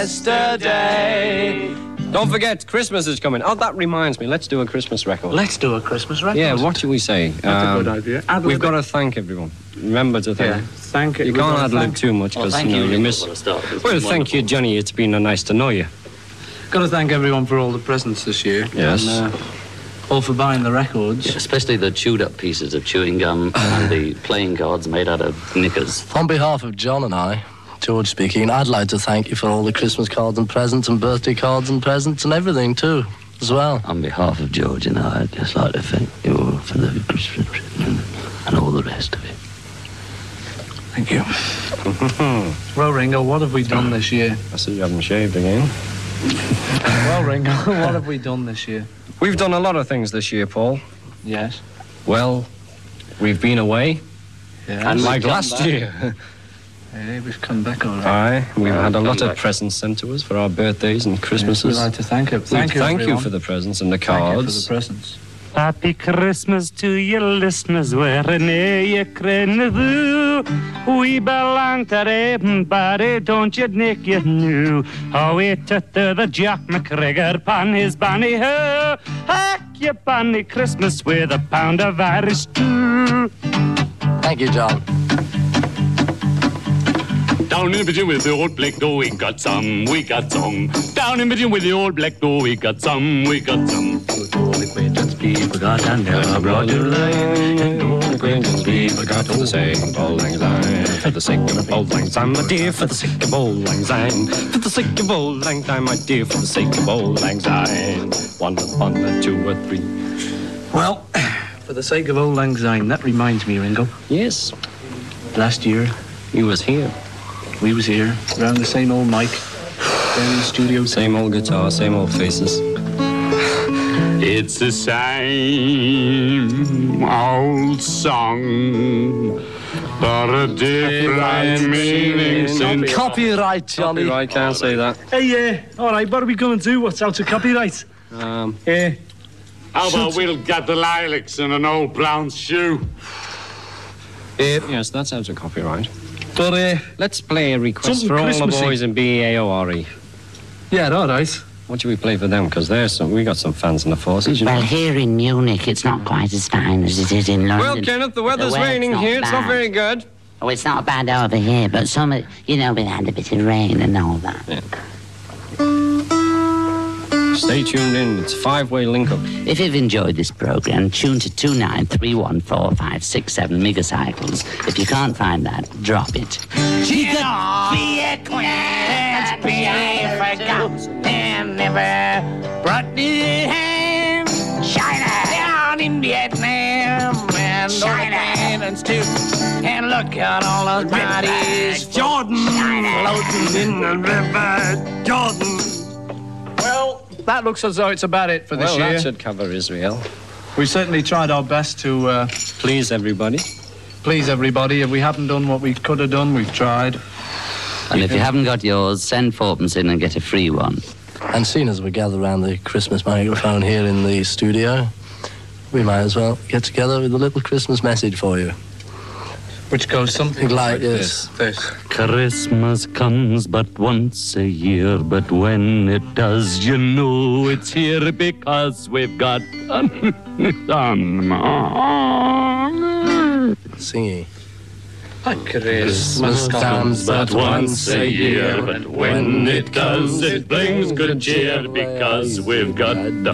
yesterday. Don't forget, Christmas is coming. Oh, that reminds me. Let's do a Christmas record. Let's do a Christmas record. Yeah, what should we say? That's a good idea. We've got to thank everyone. Remember to thank. Yeah, thank it. You can't ad-lib too much because you miss. Well, thank you, Johnny. It's been nice to know you. Got to thank everyone for all the presents this year. Yes. And, all for buying the records. Yeah, especially the chewed up pieces of chewing gum and the playing cards made out of knickers. On behalf of John and I, George speaking, I'd like to thank you for all the Christmas cards and presents and birthday cards and presents and everything too, as well. On behalf of George and I, I'd just like to thank you all for the Christmas and all the rest of it. Thank you. Well, Ringo, what have we done this year? I see you haven't shaved again. Well, Ringo, what have we done this year? We've done a lot of things this year, Paul. Yes. Well, we've been away. Yeah. And like last year. Hey, we've come back all right. Aye, we've had a lot of presents sent to us for our birthdays and Christmases. Yes, we'd like to thank you. Thank you for the presents and the cards. Thank you for the presents. Happy Christmas to your listeners, wherever you crenna. We belong to everybody, don't you, Nick, you knew. How we tutter the Jack McGregor pan his banny ho. Hack your banny Christmas with a pound of Irish stew. Thank you, John. Down in between with the old black door, we got some, we got some. Down in between with the old black door, we got some, we got some. Acquaintance be forgot and never brought to light. Acquaintance be forgot for the sake of Auld Lang Syne. For the sake of Auld Lang Syne, my dear, for the sake of Auld Lang Syne. For the sake of Auld Lang Syne, my dear, for the sake of Auld Lang Syne. 1 upon the 2 or 3. Well, for the sake of Auld Lang Syne, that reminds me, Ringo. Yes. Last year, you was here. We was here, around the same old mic, down in the studio. Same old guitar, same old faces. It's the same old song, but a different meaning. Copyright, Johnny. Copyright, can't say that. Hey, all right, what are we going to do? What's out of copyright? How about we'll get the lilacs in an old brown shoe? Yes, that's out of copyright. But, let's play a request for all the boys in BAORE. Yeah, all right. What should we play for them? Because we got some fans in the forces. Well, here in Munich, it's not quite as fine as it is in London. Well, Kenneth, the weather's raining here. It's not very good. Oh, it's not bad over here, but some, we had a bit of rain and all that. Yeah. Stay tuned in. It's a 5-way link-up. If you've enjoyed this programme, tune to 29314567 megacycles. If you can't find that, drop it. She could be a queen, be I forgot, and never brought me home. China down in Vietnam, and China too. And look at all those bodies, Jordan floating in the river, Jordan. Well, that looks as though it's about it for this year. Well, that should cover Israel. We certainly tried our best to please everybody. Please everybody. If we haven't done what we could have done, we've tried. And if you haven't got yours, send fourpence in and get a free one. And seeing as we gather around the Christmas microphone here in the studio, we might as well get together with a little Christmas message for you. Which goes something like this. Christmas comes but once a year, but when it does, you know it's here because we've got Singing. Christmas comes but once a year, but when it does, it brings good cheer because we've got the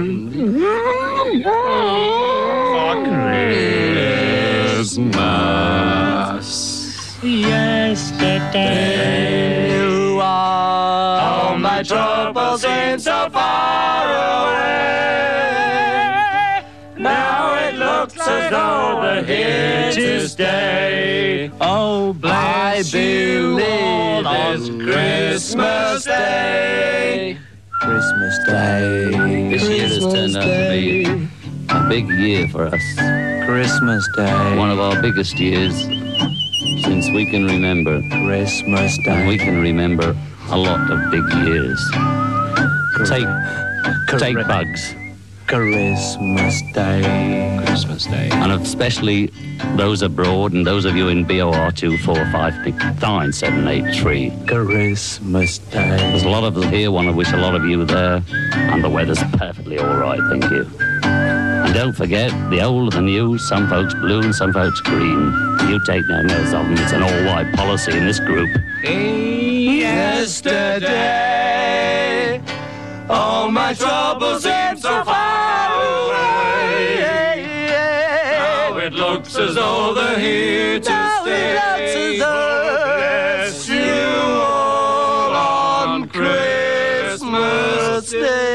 Christmas. Yesterday, all my troubles seem so far away. Now it looks as though we're here to stay. Oh, bless you all on Christmas Day. Christmas Day. This year has turned out to be a big year for us. Christmas Day. One of our biggest years since we can remember. Christmas Day. And we can remember a lot of big years. Take bugs. Christmas Day. Christmas Day. And especially those abroad and those of you in BOR 2459783. Christmas Day. There's a lot of us here, want to wish a lot of you there. And the weather's perfectly all right, thank you. And don't forget, the old and the new, some folks blue and some folks green. You take no notice of them, it's an all-white policy in this group. Yesterday, all my troubles seem so far away. Now it looks as though they're here to stay. Bless you all on Christmas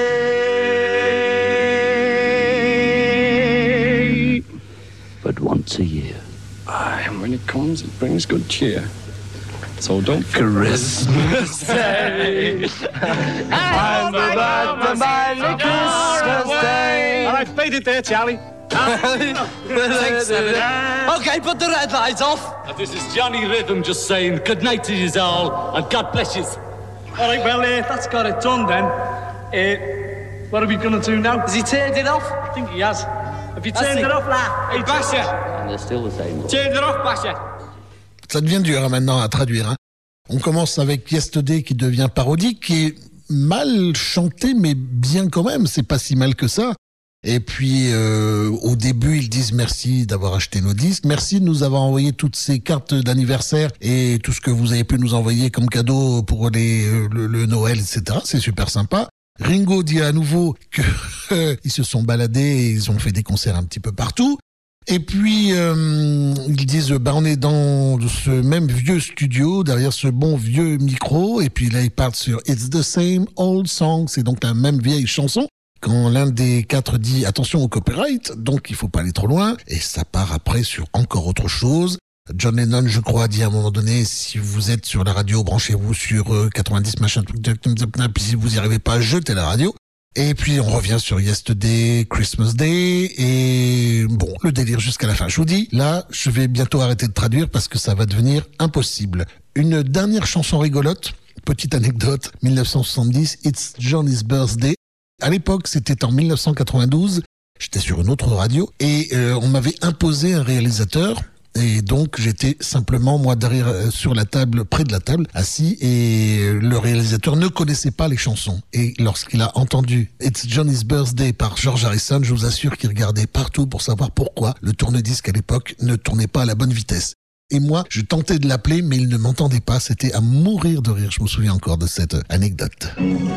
Day. But once a year. And when it comes, it brings good cheer. So don't Christmas Day. I'm about to mind the Christmas Day. All right, beat it there, Charlie. Thanks, Senator. Okay, put the red lights off. This is Johnny Rhythm just saying good night to you all and God bless you. All right, well, that's got it done then. What are we going to do now? Has he turned it off? I think he has. Have you turned it off, lad? Hey, Basha. And they're still the same. Turn it off, Basha. Ça devient dur hein, maintenant à traduire. Hein. On commence avec Yesterday qui devient parodique, qui est mal chanté, mais bien quand même. C'est pas si mal que ça. Et puis, au début, ils disent merci d'avoir acheté nos disques. Merci de nous avoir envoyé toutes ces cartes d'anniversaire et tout ce que vous avez pu nous envoyer comme cadeau pour le Noël, etc. C'est super sympa. Ringo dit à nouveau que ils se sont baladés et ils ont fait des concerts un petit peu partout. Et puis, ils disent, on est dans ce même vieux studio, derrière ce bon vieux micro. Et puis là, ils partent sur It's the same old song. C'est donc la même vieille chanson. Quand l'un des quatre dit attention au copyright, donc il faut pas aller trop loin. Et ça part après sur encore autre chose. John Lennon, je crois, dit à un moment donné, si vous êtes sur la radio, branchez-vous sur 90 machin, puis si vous n'y arrivez pas, jetez la radio. Et puis on revient sur Yesterday, Christmas Day, et bon, le délire jusqu'à la fin. Je vous dis, là, je vais bientôt arrêter de traduire parce que ça va devenir impossible. Une dernière chanson rigolote, petite anecdote, 1970, It's Johnny's Birthday. À l'époque, c'était en 1992, j'étais sur une autre radio, et on m'avait imposé un réalisateur. Et donc, j'étais simplement, moi, derrière, sur la table, près de la table, assis, et le réalisateur ne connaissait pas les chansons. Et lorsqu'il a entendu It's Johnny's Birthday par George Harrison, je vous assure qu'il regardait partout pour savoir pourquoi le tourne-disque à l'époque ne tournait pas à la bonne vitesse. Et moi, je tentais de l'appeler, mais il ne m'entendait pas. C'était à mourir de rire. Je me souviens encore de cette anecdote.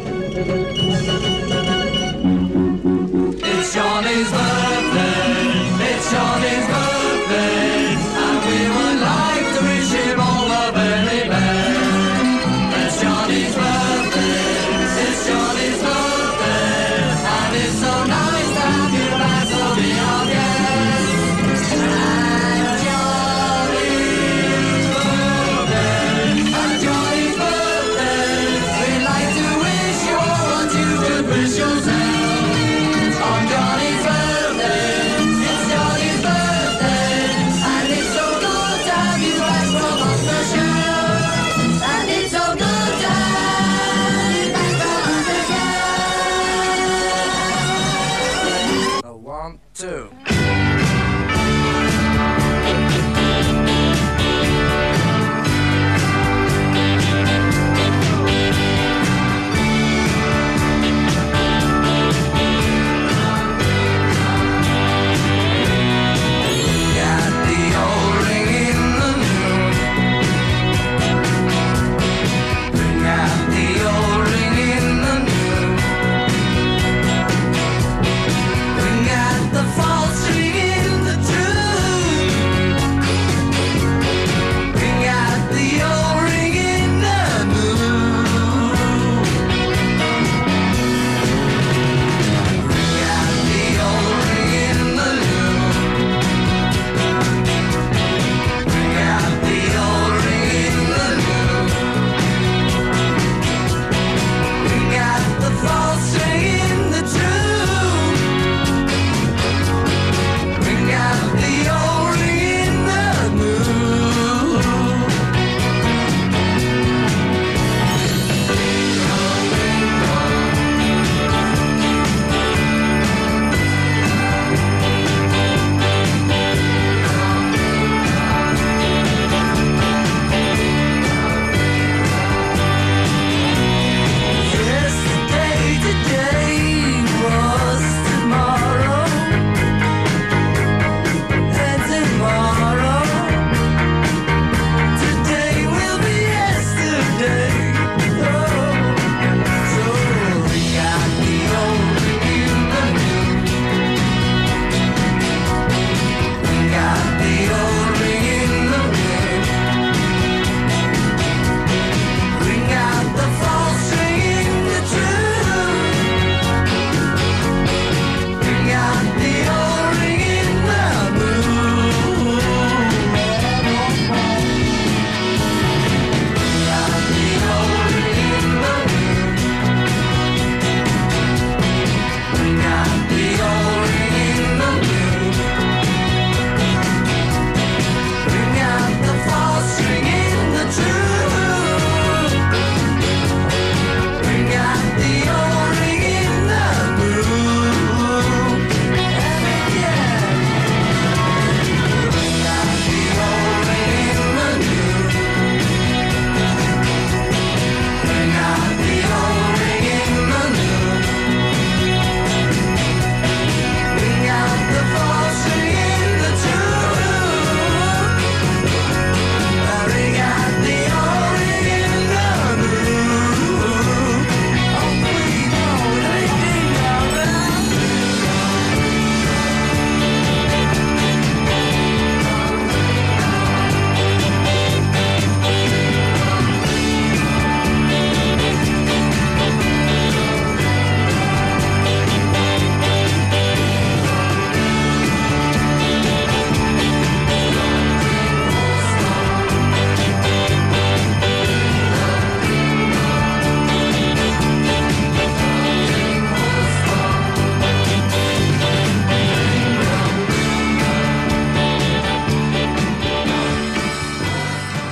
It's Johnny's birthday. It's Johnny's birthday. We would like to wish him all the very best. It's Johnny's birthday, it's Johnny's birthday, and it's so nice to have you back to be our guest. And Johnny's birthday, we'd like to wish you all what you could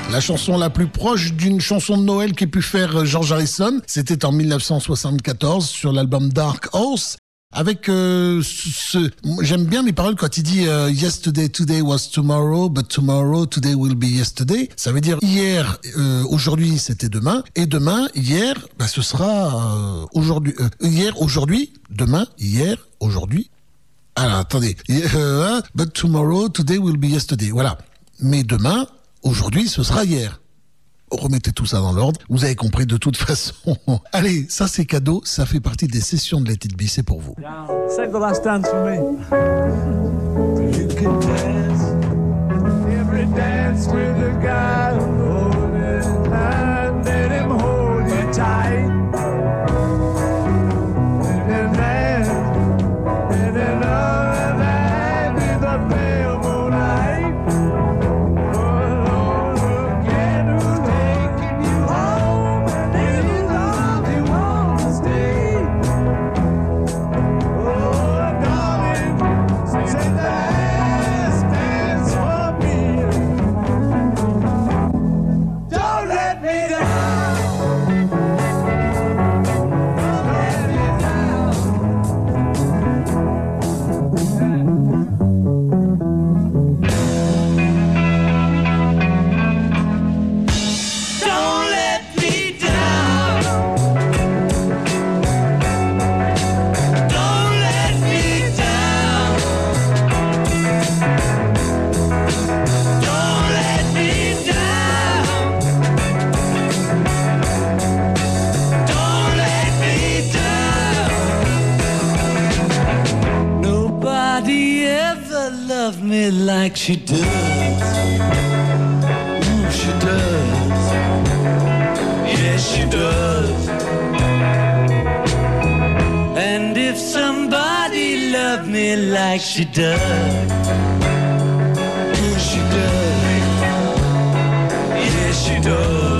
La chanson la plus proche d'une chanson de Noël qu'ait pu faire George Harrison, c'était en 1974 sur l'album Dark Horse. Avec j'aime bien les paroles quand il dit Yesterday, today was tomorrow, but tomorrow, today will be yesterday. Ça veut dire hier, aujourd'hui, c'était demain, et demain, hier, ce sera aujourd'hui. Hier, aujourd'hui, demain, hier, aujourd'hui. Alors attendez, but tomorrow, today will be yesterday. Voilà. Mais demain, aujourd'hui, ce sera hier. Remettez tout ça dans l'ordre. Vous avez compris de toute façon. Allez, ça c'est cadeau. Ça fait partie des sessions de Let It Be. C'est pour vous. Save the last dance for me. You can dance every dance with a guy holding hand. Let him hold you tight. And then another night in the pale moonlight. Me like she does. Ooh, she does. Yes, she does. And if somebody loved me like she does, ooh, she does. Yes, she does.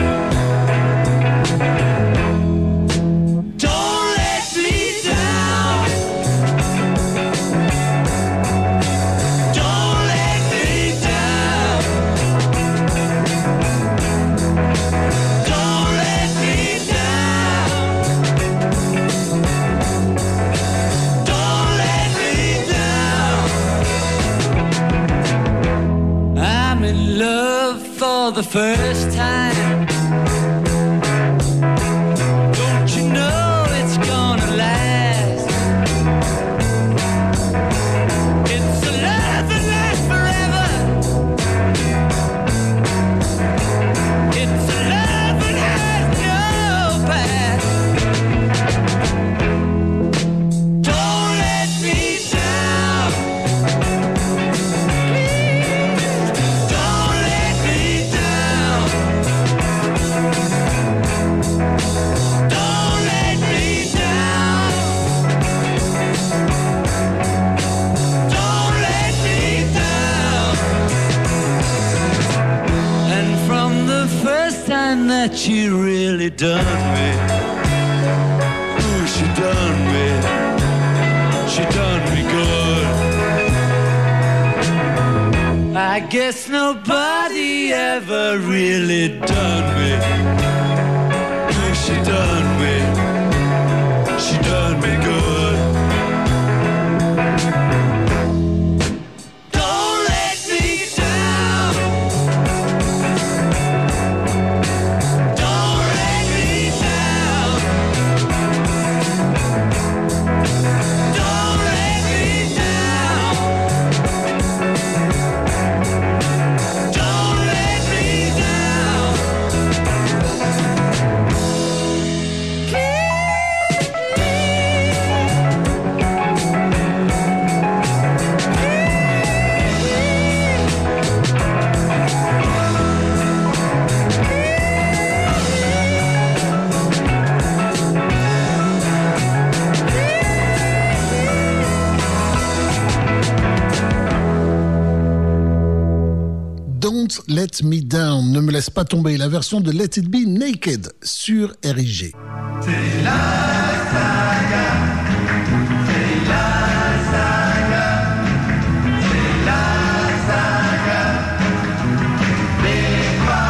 For the first time, don't you know it's gonna last? It's a love that lasts forever. It's a love that has no past. Don't let me down. Don't let me down. That she really done me. Ooh, she done me. She done me good. I guess nobody ever really done me. Ooh, she done me. She done me good. Don't Let Me Down, ne me laisse pas tomber, la version de Let It Be Naked sur RIG. C'est la saga, c'est la saga, c'est la saga, des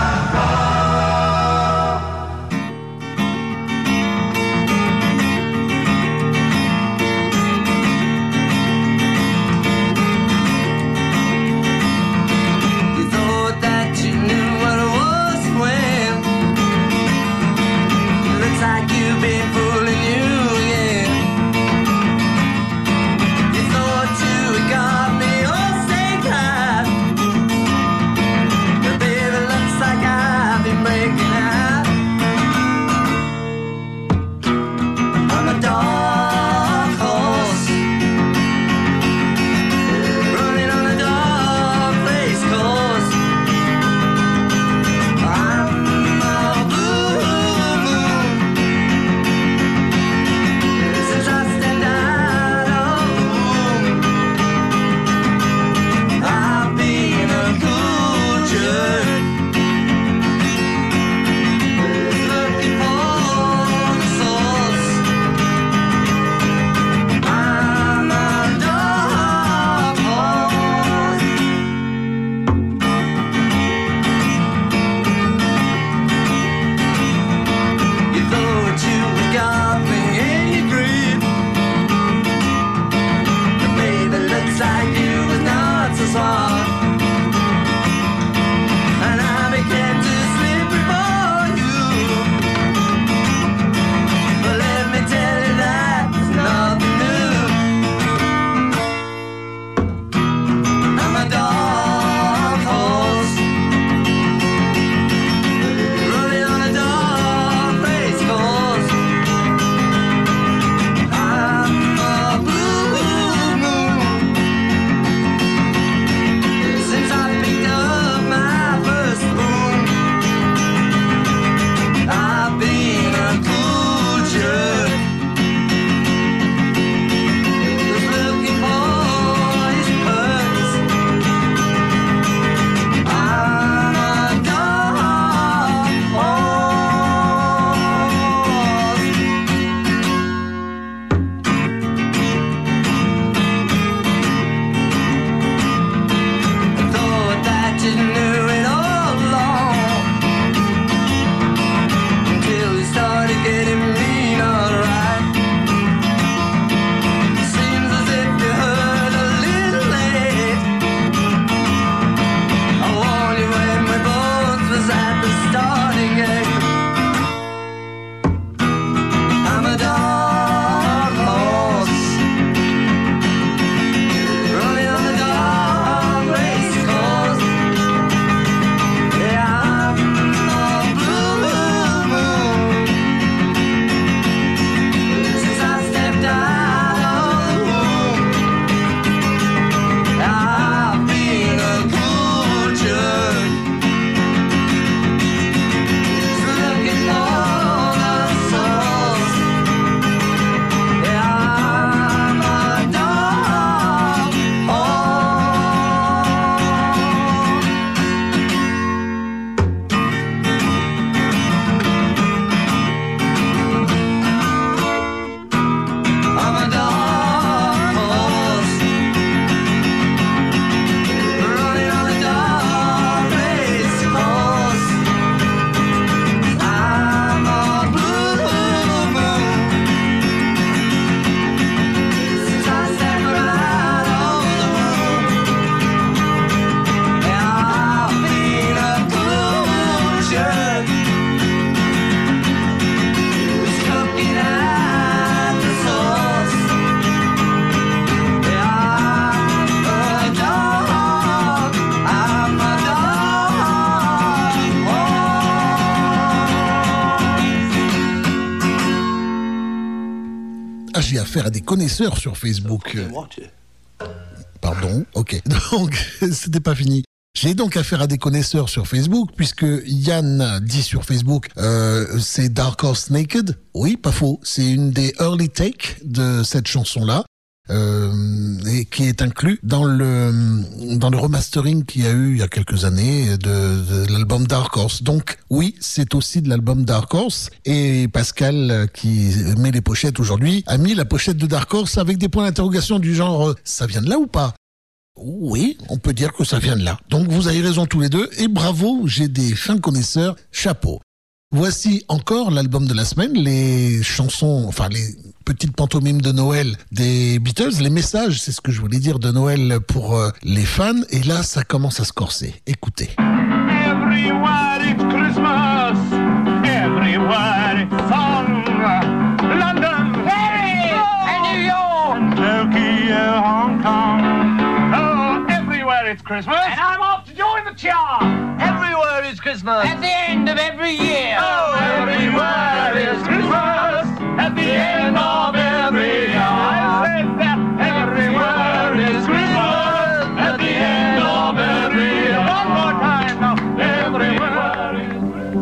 affaire à des connaisseurs sur Facebook. Pardon, ok. Donc, c'était pas fini. J'ai donc affaire à des connaisseurs sur Facebook, puisque Yann dit sur Facebook, c'est Dark Horse Naked. Oui, pas faux. C'est une des early takes de cette chanson-là. Et qui est inclus dans le remastering qu'il y a eu il y a quelques années de l'album Dark Horse. Donc oui, c'est aussi de l'album Dark Horse, et Pascal qui met les pochettes aujourd'hui a mis la pochette de Dark Horse avec des points d'interrogation du genre ça vient de là ou pas? Oui, on peut dire que ça vient de là. Donc vous avez raison tous les deux, et bravo, j'ai des fins connaisseurs, chapeau. Voici encore l'album de la semaine, les chansons, enfin les petites pantomimes de Noël des Beatles, les messages, c'est ce que je voulais dire, de Noël pour les fans. Et là, ça commence à se corser. Écoutez. Everywhere it's Christmas, everywhere it's song. London, Paris, and New York, Tokyo, Hong Kong. Oh, everywhere it's Christmas. And I'm off to join the chart. Everywhere is Christmas. At the end of every year. Oh, everywhere is Christmas. At the end of every year. I said that everywhere is Christmas. At the end of every year. One more time now. Everywhere is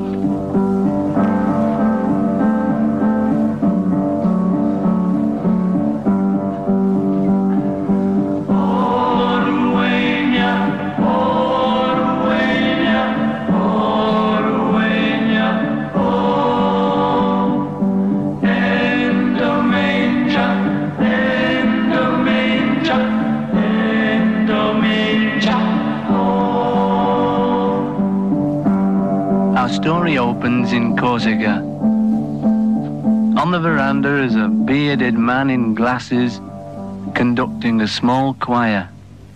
Our story opens in Corsica. On the veranda is a bearded man in glasses conducting a small choir.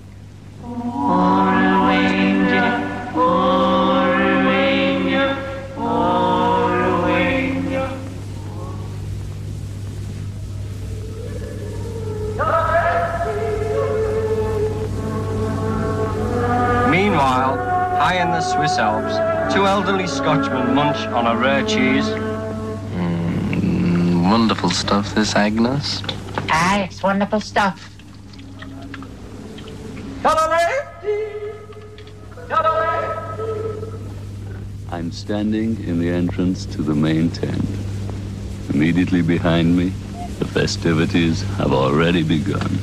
Meanwhile, high in the Swiss Alps, two elderly Scotchmen munch on a rare cheese. Wonderful stuff, this, Agnes. Ah, it's wonderful stuff. I'm standing in the entrance to the main tent. Immediately behind me, the festivities have already begun.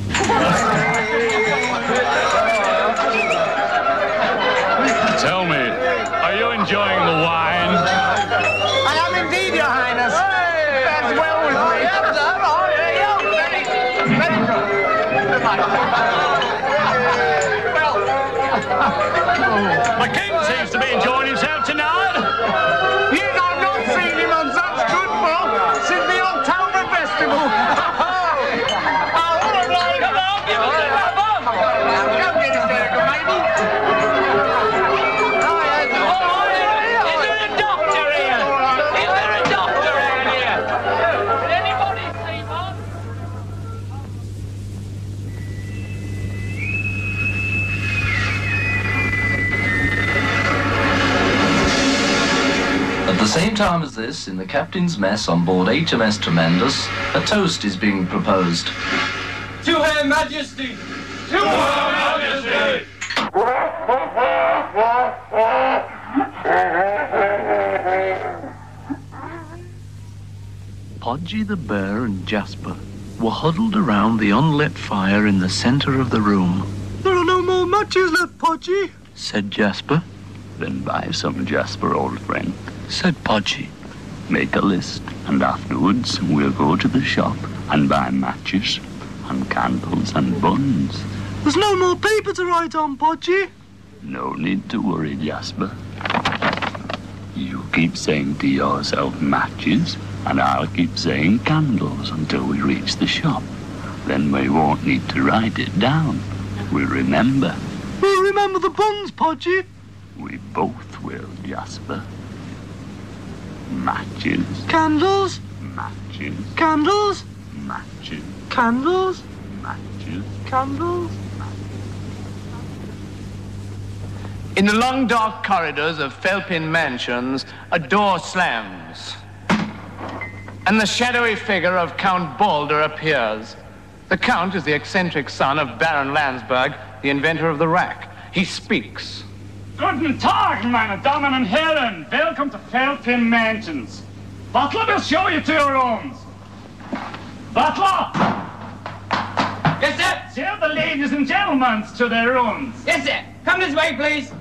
Tell me, are you enjoying the wine? I am indeed, Your Highness. Fares well with me. Very good. The king seems to be enjoying himself tonight. Yet I've not seen him on such good form since the October Festival. Come get hysterical, maybe. At the same time as this, in the captain's mess on board HMS Tremendous, a toast is being proposed. To Her Majesty! To Her Majesty! Podgy the bear and Jasper were huddled around the unlit fire in the center of the room. There are no more matches left, Podgy, said Jasper. Then buy some, Jasper, old friend, said Podgy. Make a list, and afterwards we'll go to the shop and buy matches and candles and buns. There's no more paper to write on, Podgy. No need to worry, Jasper. You keep saying to yourself matches, and I'll keep saying candles until we reach the shop. Then we won't need to write it down. We'll remember. We'll remember the buns, Podgy. We both will, Jasper. Matches. Candles. Matches. Candles. Matches. Candles. Matches. Candles. In the long dark corridors of Felpin Mansions, a door slams. and the shadowy figure of Count Balder appears. The Count is the eccentric son of Baron Landsberg, the inventor of the rack. He speaks. Guten Tag, meine Damen und Herren. Welcome to Felpin Mansions. Butler will show you to your rooms. Butler! Yes, sir? Show the ladies and gentlemen to their rooms. Yes, sir. Come this way, please.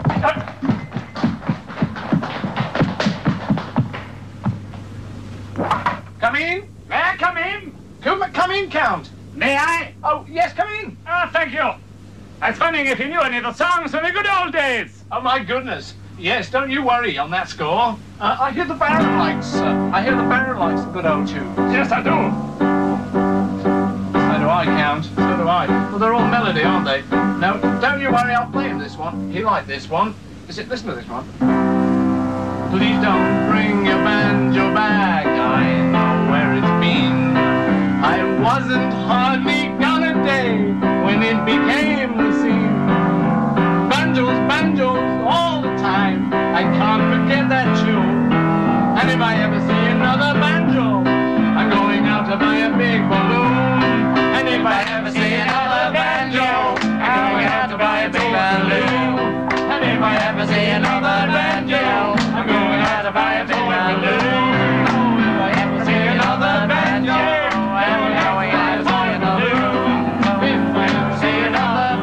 Come in. May I come in? Come in, Count. May I? Oh, yes, come in. Thank you. I was wondering if you knew any of the songs from the good old days. Oh, my goodness. Yes, don't you worry on that score. I hear the Baron likes the good old tune. Yes, I do. So do I, Count. So do I. Well, they're all melody, aren't they? No, don't you worry, I'll play him this one. He liked this one. Listen to this one. Please don't bring your banjo back. I know where it's been. I wasn't hardly gone a day when it became the scene. Banjos, all the time. I can't forget that tune. And if I ever see another banjo, I'm going out to buy a big balloon. And if I ever see another banjo, I'm going out to buy a big balloon. And if I ever see another banjo, I'm going out to buy a big balloon. Oh, if I ever see another banjo, I'm going out to buy a balloon. If I ever see another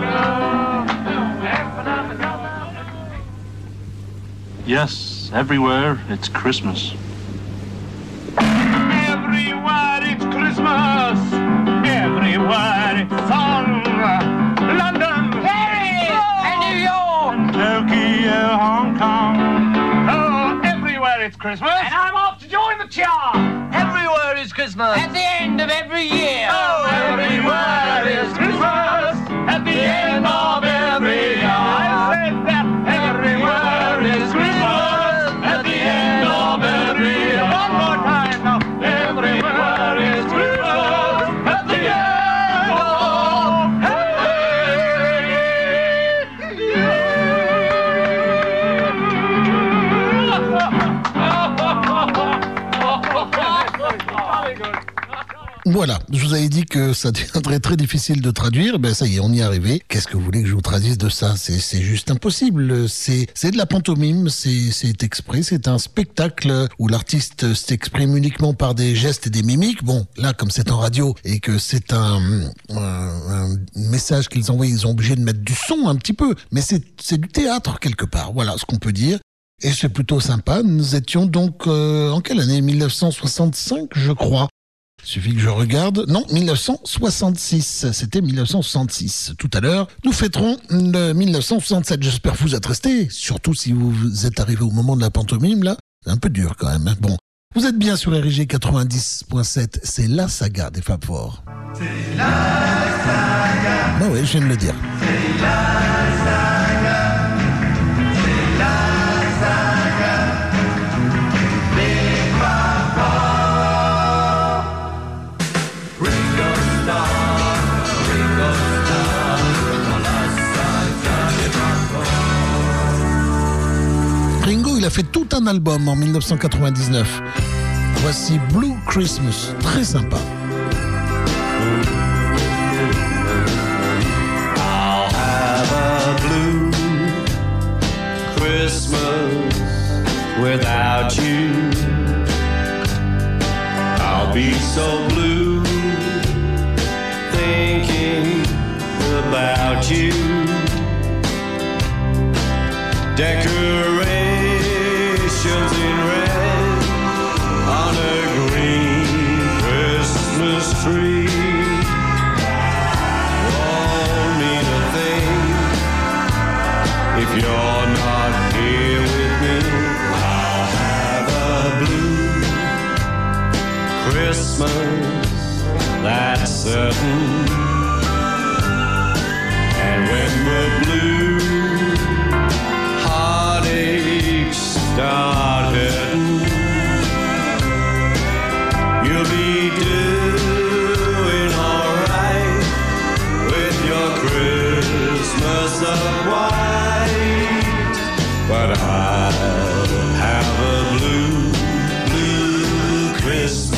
balloon. Yes, everywhere it's Christmas. Everywhere it's Christmas. Everywhere it's song. London, Paris, and New York, Tokyo, Hong Kong. Oh, everywhere it's Christmas. And I'm off to join the chart. Everywhere is Christmas. at the end of every year. Oh, everywhere is Christmas. At the end of every year. I said that. Everywhere is Christmas. At the end of every year. One more time now. Everywhere is Christmas. At the end of Voilà, je vous avais dit que ça deviendrait très difficile de traduire, ben ça y est, on y est arrivé. Qu'est-ce que vous voulez que je vous traduise de ça ? C'est juste impossible, c'est de la pantomime, c'est exprès, c'est un spectacle où l'artiste s'exprime uniquement par des gestes et des mimiques. Bon, là, comme c'est en radio et que c'est un message qu'ils envoient, ils sont obligés de mettre du son un petit peu, mais c'est du théâtre quelque part, voilà ce qu'on peut dire. Et c'est plutôt sympa, nous étions donc en quelle année ? 1965, je crois. Il suffit que je regarde. Non, 1966. C'était 1966. Tout à l'heure, nous fêterons le 1967. J'espère que vous êtes restés. Surtout si vous êtes arrivé au moment de la pantomime, là. C'est un peu dur quand même. Bon. Vous êtes bien sur RG 90.7. C'est la saga des Fab Four. C'est la saga. Bah oui, je viens de le dire. C'est la saga. C'est la saga. Des Fab Four. Ringo, il a fait tout un album en 1999. Voici Blue Christmas, très sympa. I'll have a blue Christmas without you. I'll be so blue thinking about you. Decorations in red on a green Christmas tree won't mean a thing if you're not here with me. I'll have a blue Christmas, that's certain. And when we're blue, start hurting, you'll be doing alright with your Christmas of white. But I'll have a blue, blue Christmas.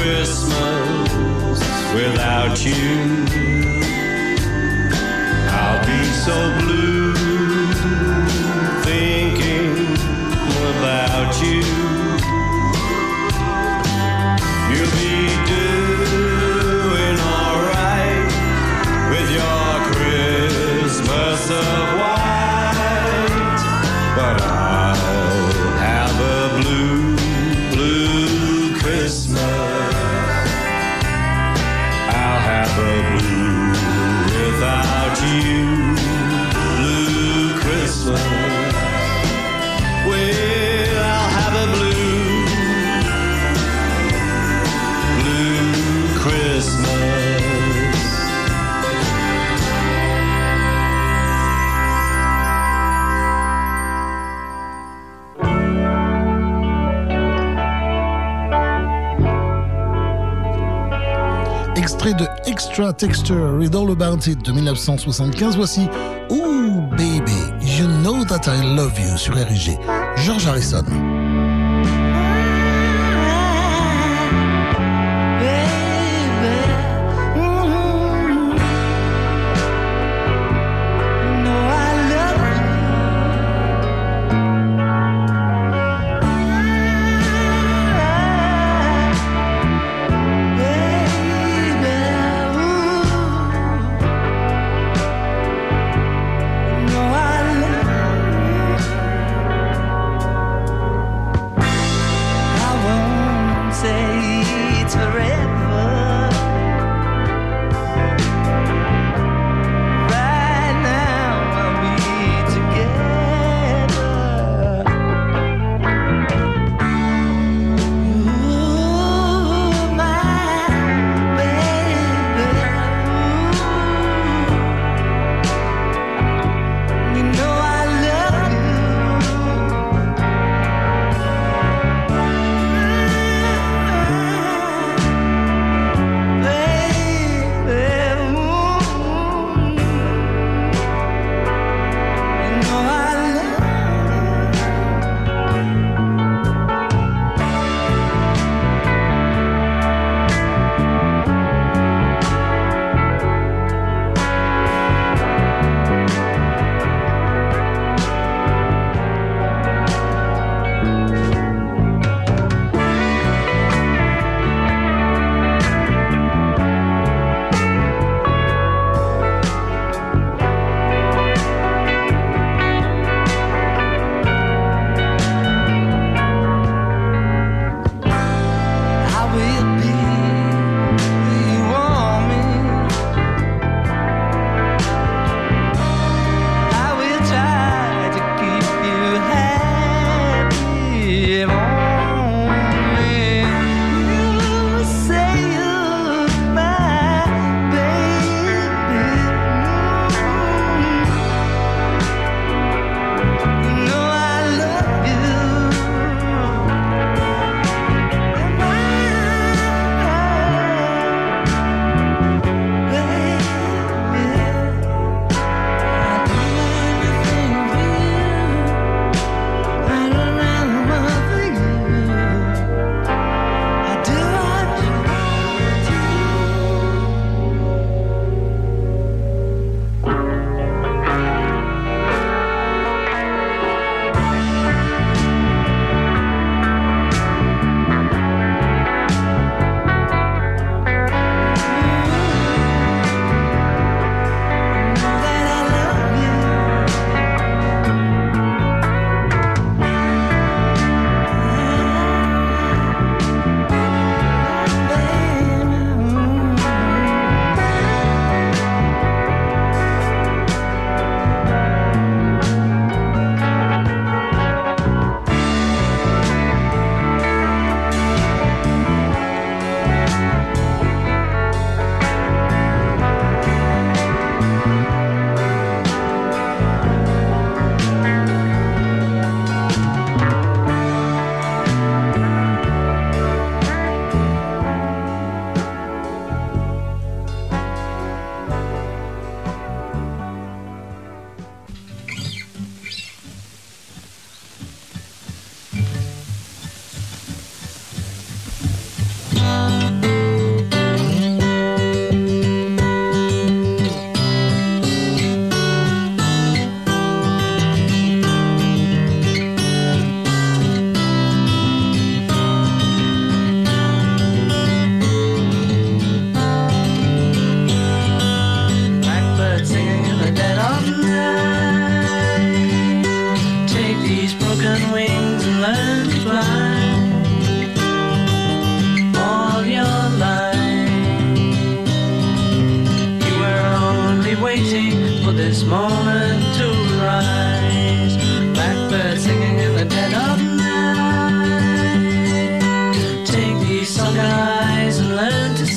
Christmas without you. I'll be so blue thinking about you. You'll be doing alright with your Christmas of white, but I'll have a blue, blue Christmas. I'll have a blue without you, blue Christmas. Well, I'll have a blue, blue Christmas. Extrait de Extra Texture, Read All About It de 1975, voici Ooh Baby, You Know That I Love You sur RG, George Harrison.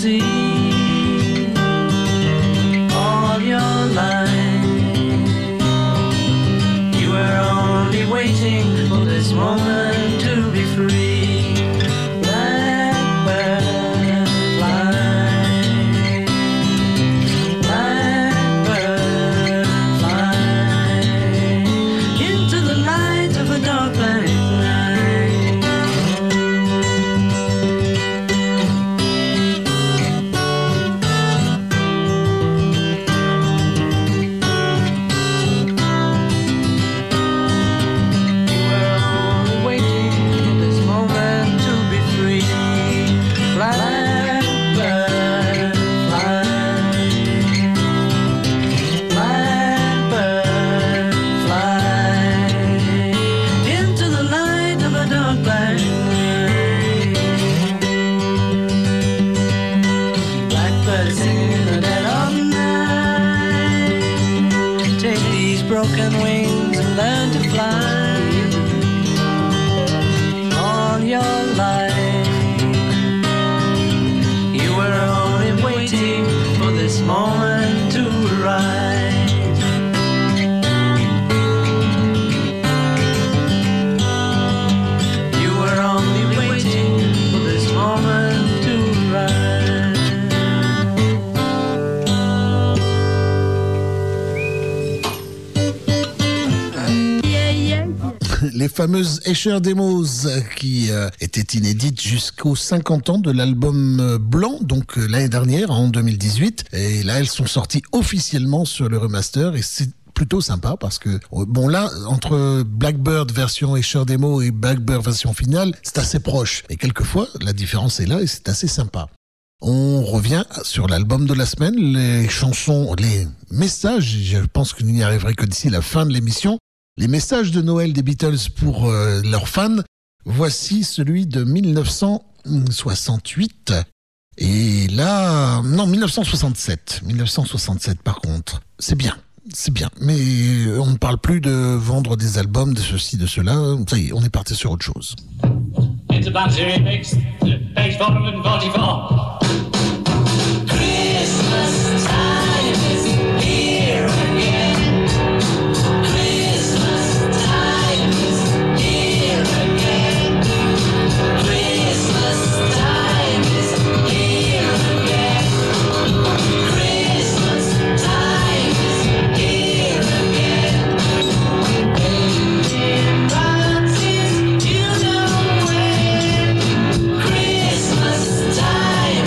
see all your life. You were only waiting for this moment to be free. Blackbird fly, blackbird fly into the light of a dark night. Broken wings and learn to fly all your life. You were only waiting for this moment to arise. You were only waiting for this moment to arise. Les fameuses Escher Demos qui étaient inédites jusqu'aux 50 ans de l'album Blanc, donc l'année dernière, en 2018. Et là, elles sont sorties officiellement sur le remaster et c'est plutôt sympa parce que, bon là, entre Blackbird version Escher Demo et Blackbird version finale, c'est assez proche. Et quelquefois, la différence est là et c'est assez sympa. On revient sur l'album de la semaine, les chansons, les messages, je pense que nous n'y arriverons que d'ici la fin de l'émission. Les messages de Noël des Beatles pour leurs fans, voici celui de 1968. Et là, non, 1967. 1967 par contre. C'est bien, mais on ne parle plus de vendre des albums, de ceci, de cela. Ça y est, on est parti sur autre chose. It's a Banshee remix, page 444. Christmas time is here again. Time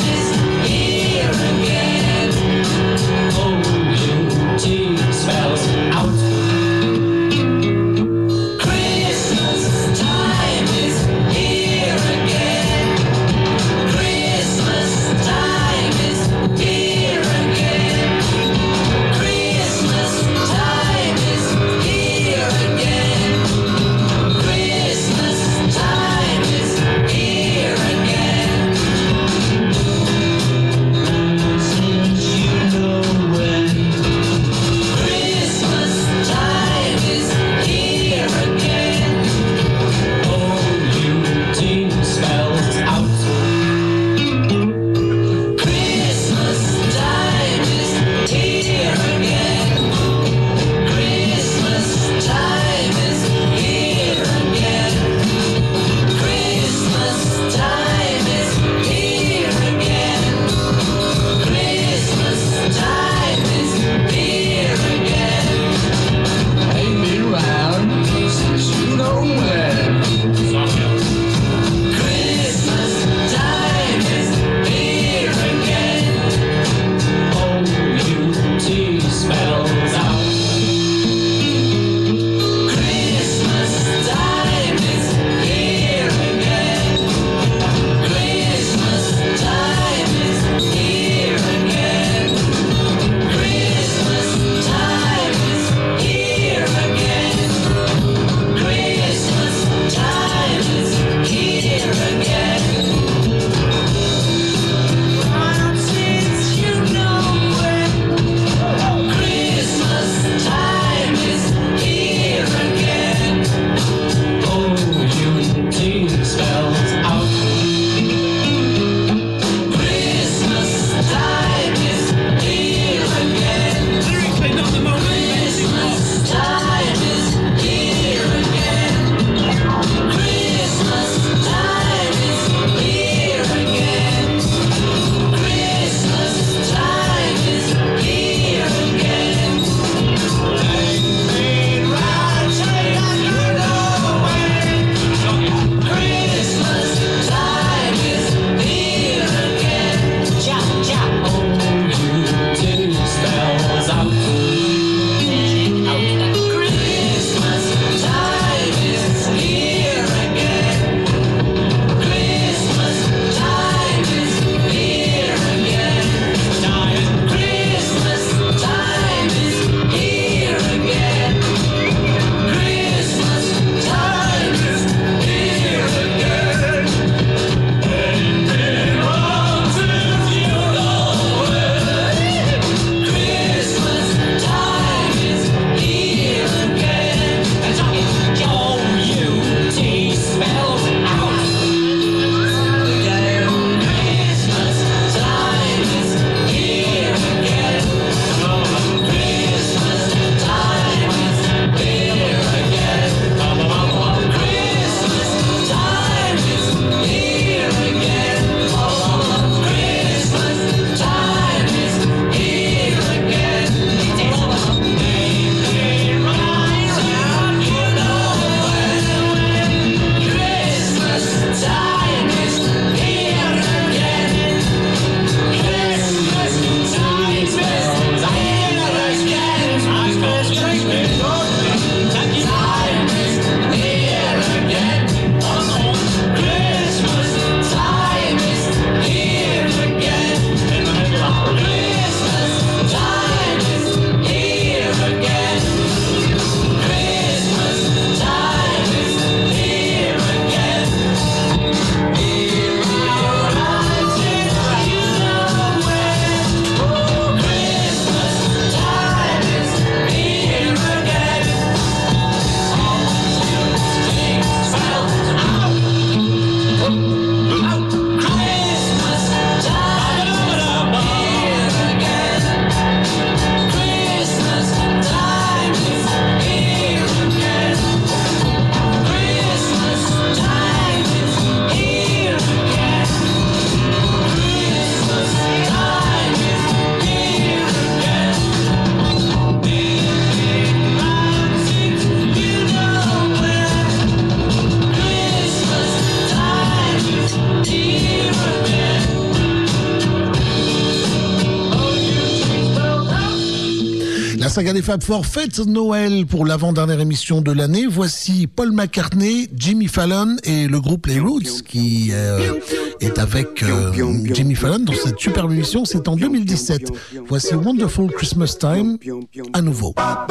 saga des Fab Four fête Noël pour l'avant-dernière émission de l'année. Voici Paul McCartney, Jimmy Fallon et le groupe Les Roots qui est avec Jimmy Fallon dans cette superbe émission. C'est en 2017. Voici Wonderful Christmas Time à nouveau.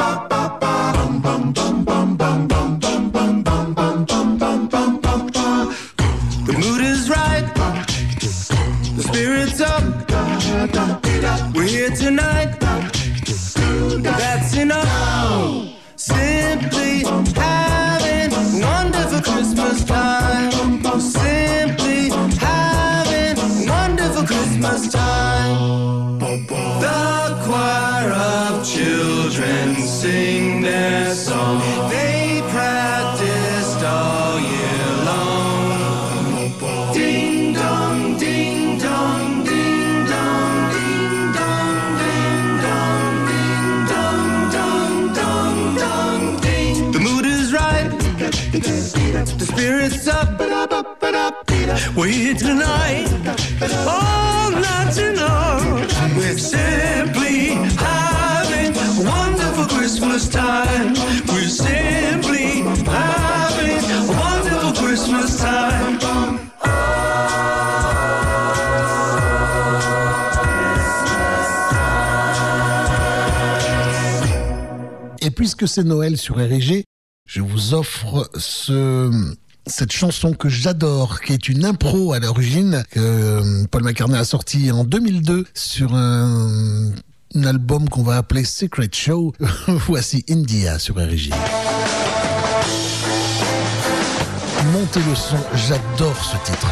The mood is right, the spirit's up. We're here tonight, that's enough. Simply having a wonderful Christmas time. Simply having a wonderful Christmas time. The choir of children sing their song. They practiced all year long. Ding dong, ding dong, ding dong, ding dong, ding dong, ding dong, dong, dong, dong, ding. The mood is right, the spirit's up. We're here tonight, all night tonight. We're simply having a wonderful Christmas time. We're simply having a wonderful Christmas time. Et puisque c'est Noël sur RG, je vous offre cette chanson que j'adore, qui est une impro à l'origine, que Paul McCartney a sorti en 2002 sur un album qu'on va appeler Secret Show. Voici India sur RG. Montez le son, j'adore ce titre.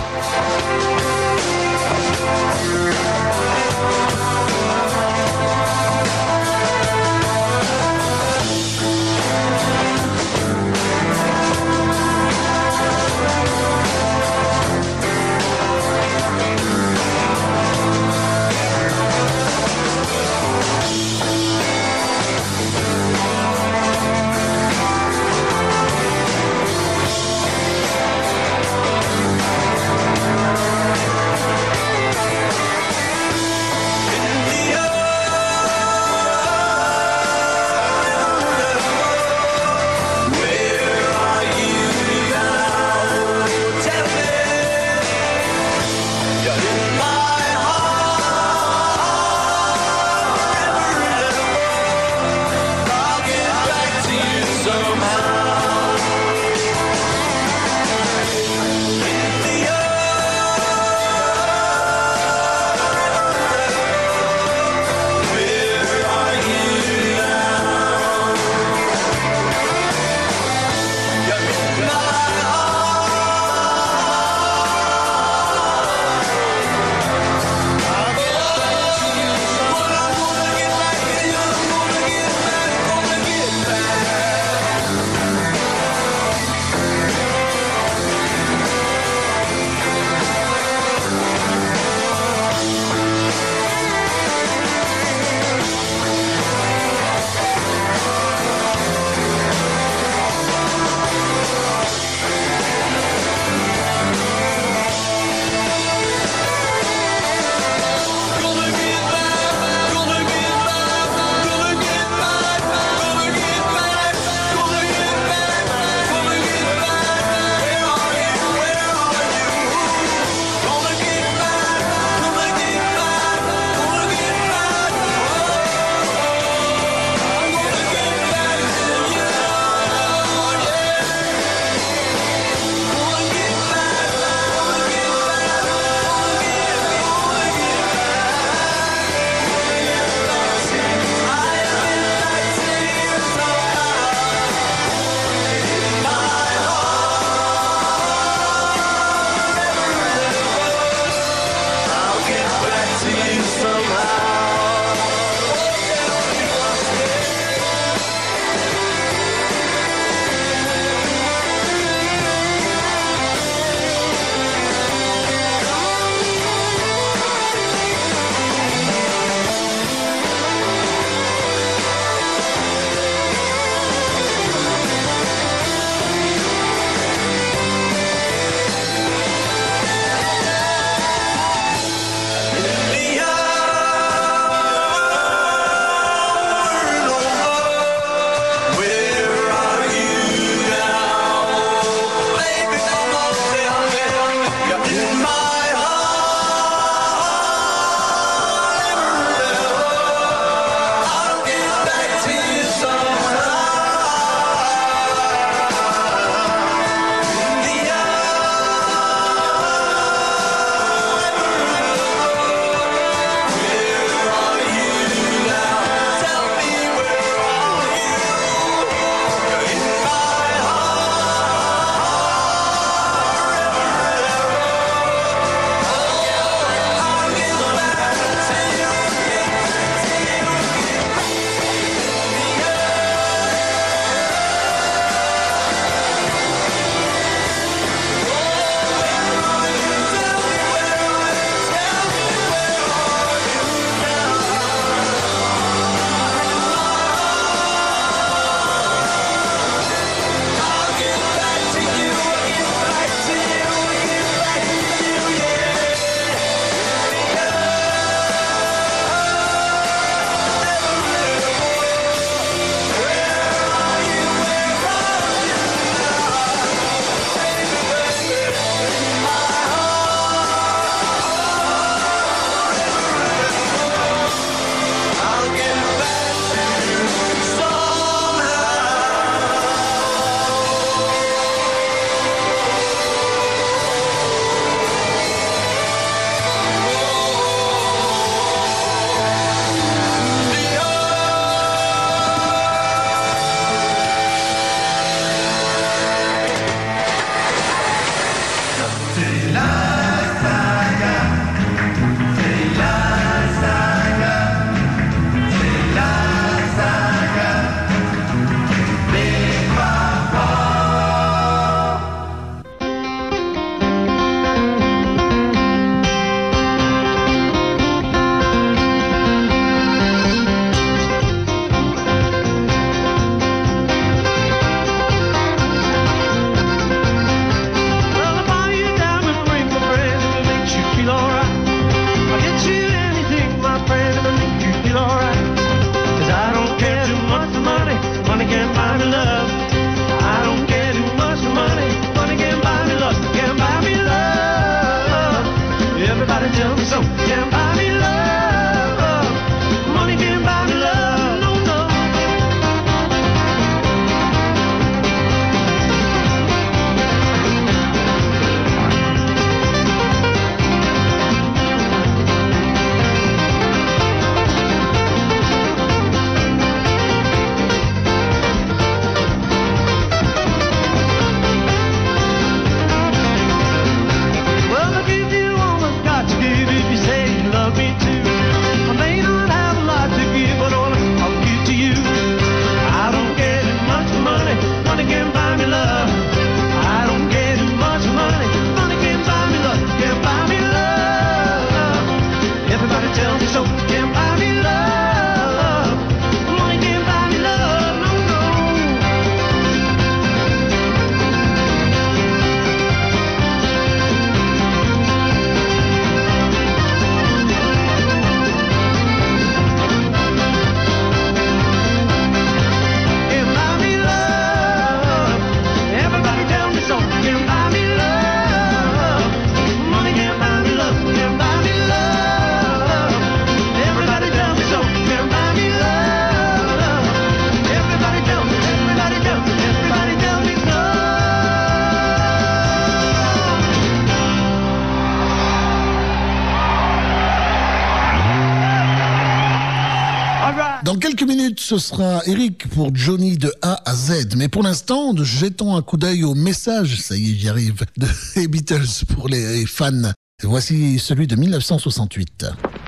Dans quelques minutes, ce sera Eric pour Johnny de A à Z. Mais pour l'instant, jetons un coup d'œil au message, ça y est, j'y arrive, des Beatles pour les fans. Voici celui de 1968.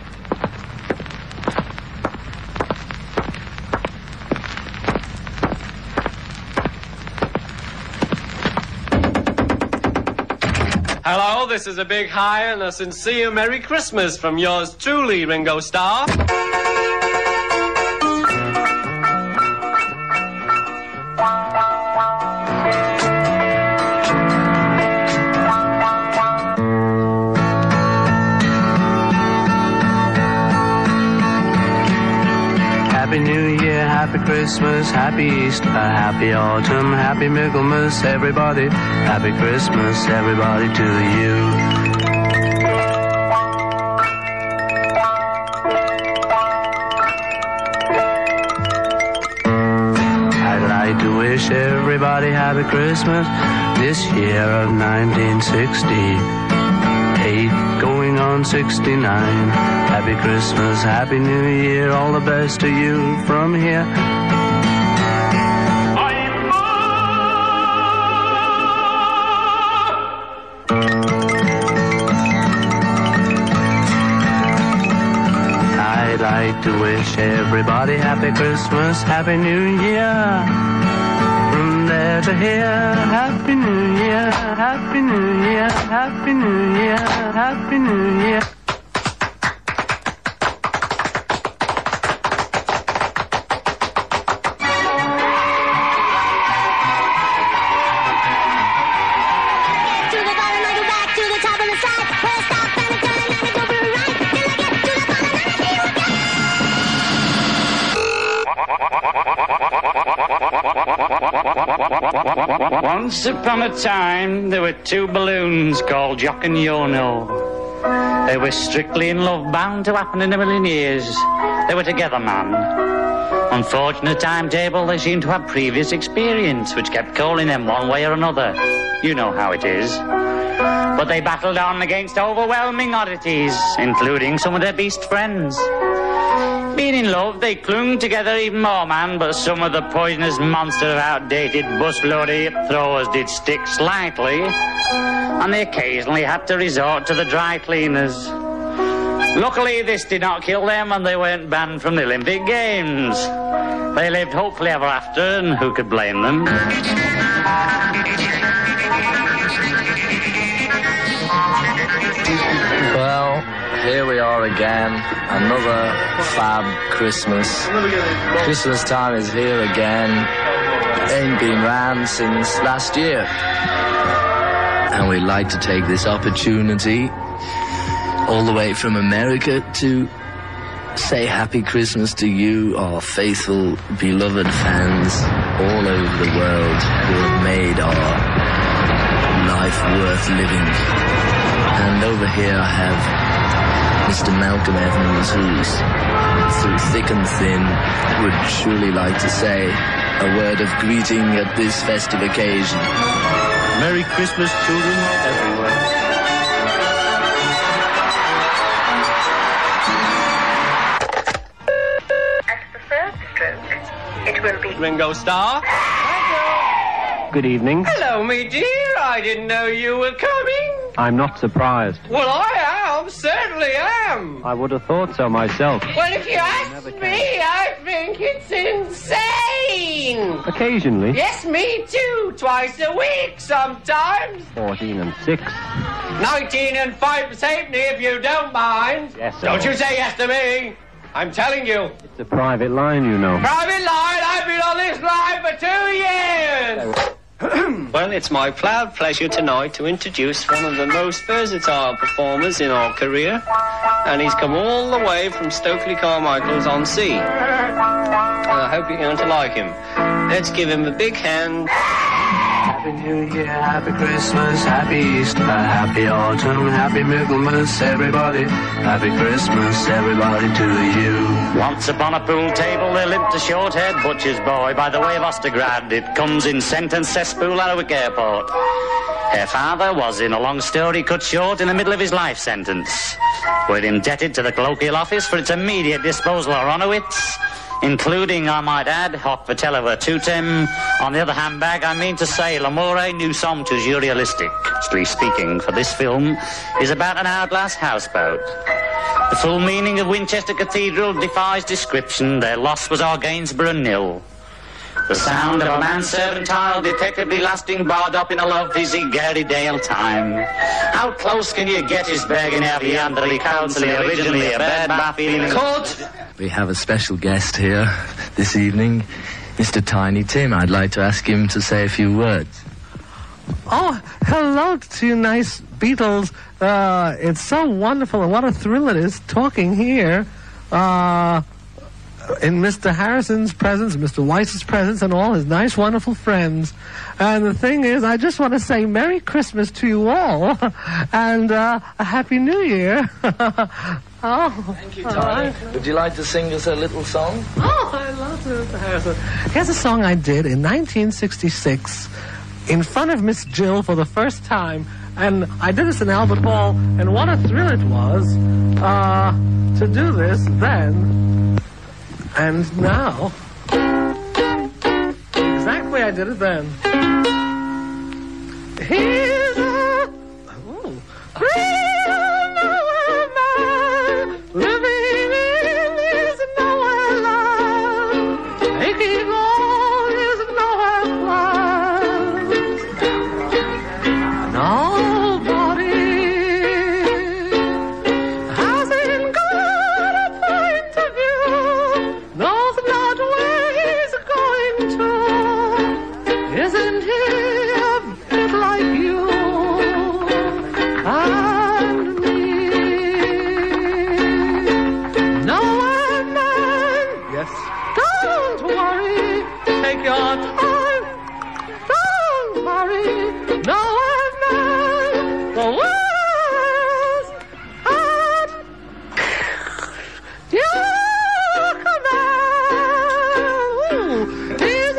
Hello, this is a big hi and a sincere Merry Christmas from yours truly, Ringo Starr. Happy New Year, Happy Christmas, Happy Easter, Happy Autumn, Happy Michaelmas, everybody. Happy Christmas, everybody, to you. I'd like to wish everybody Happy Christmas this year of 1968, going on 69. Happy Christmas, Happy New Year, all the best to you from here. I'd like to wish everybody Happy Christmas, Happy New Year. From there to here, Happy New Year, Happy New Year, Happy New Year, Happy New Year. Once upon a time, there were two balloons called Jock and Yono. They were strictly in love, bound to happen in a million years. They were together, man. Unfortunate timetable, they seemed to have previous experience, which kept calling them one way or another. You know how it is. But they battled on against overwhelming oddities, including some of their beast friends. Being in love, they clung together even more, man, but some of the poisonous monster of outdated busload of hip throwers did stick slightly, and they occasionally had to resort to the dry cleaners. Luckily, this did not kill them, and they weren't banned from the Olympic Games. They lived hopefully ever after, and who could blame them? Well, here we are again, another fab Christmas. Christmas time is here again. Ain't been round since last year. And we'd like to take this opportunity, all the way from America, to say Happy Christmas to you, our faithful, beloved fans all over the world who have made our life worth living. And over here I have Mr. Malcolm Evans, who's through thick and thin would surely like to say a word of greeting at this festive occasion. Merry Christmas, children everywhere. At the first stroke, it will be Ringo Starr. Good evening. Hello, me dear. I didn't know you were coming. I'm not surprised. Well, I am. Certainly am. I would have thought so myself. Well, if you ask me, I think it's insane. Occasionally. Yes, me too. Twice a week sometimes. 14 and 6. 19 and 5 halfpenny, if you don't mind. Yes, sir. Don't you say yes to me. I'm telling you. It's a private line, you know. Private line? I've been on this line for 2 years. Well, it's my proud pleasure tonight to introduce one of the most versatile performers in our career, and he's come all the way from Stokely Carmichael's on Sea. And I hope you're going to like him. Let's give him a big hand. Happy New Year, Happy Christmas, Happy Easter, Happy Autumn, Happy Michaelmas, everybody. Happy Christmas, everybody, to you. Once upon a pool table there lived a short-haired butcher's boy by the way of Ostergrad. It comes in sentence cesspool at Arwick Airport. Her father was, in a long story cut short, in the middle of his life sentence. We're indebted to the colloquial office for its immediate disposal of Ronowitz. including, I might add, Hoc Vitello Virtutem. On the other handbag, I mean to say, L'amore nous sommes toujours realistic. Strictly speaking, for this film is about an hourglass houseboat. The full meaning of Winchester Cathedral defies description. Their loss was our Gainsborough nil. The sound of a manservant tile detectably lasting barred up in a lovely Gary Dale time. How close can you get his begging out the under the council originally a bad feeling court? We have a special guest here this evening, Mr. Tiny Tim. I'd like to ask him to say a few words. Oh, hello to you nice Beatles. It's so wonderful and what a thrill it is talking here. In Mr. Harrison's presence, Mr. Weiss's presence, and all his nice, wonderful friends. And the thing is, I just want to say Merry Christmas to you all, and a Happy New Year. Thank you, Tony. Would you like to sing us a little song? Oh, I love Mr. Harrison. Here's a song I did in 1966 in front of Miss Jill for the first time. And I did this in Albert Hall, and what a thrill it was to do this then. And now, exactly I did it then. Here's a real nowhere man living in his nowhere land, taking all his nowhere plans. Nobody hasn't got a point of view. Knows not where he's going to. Isn't he a bit like you and me? Nowhere man. Yes. Don't worry. Take your time. Don't worry. Nowhere man. The world's at your command. He's a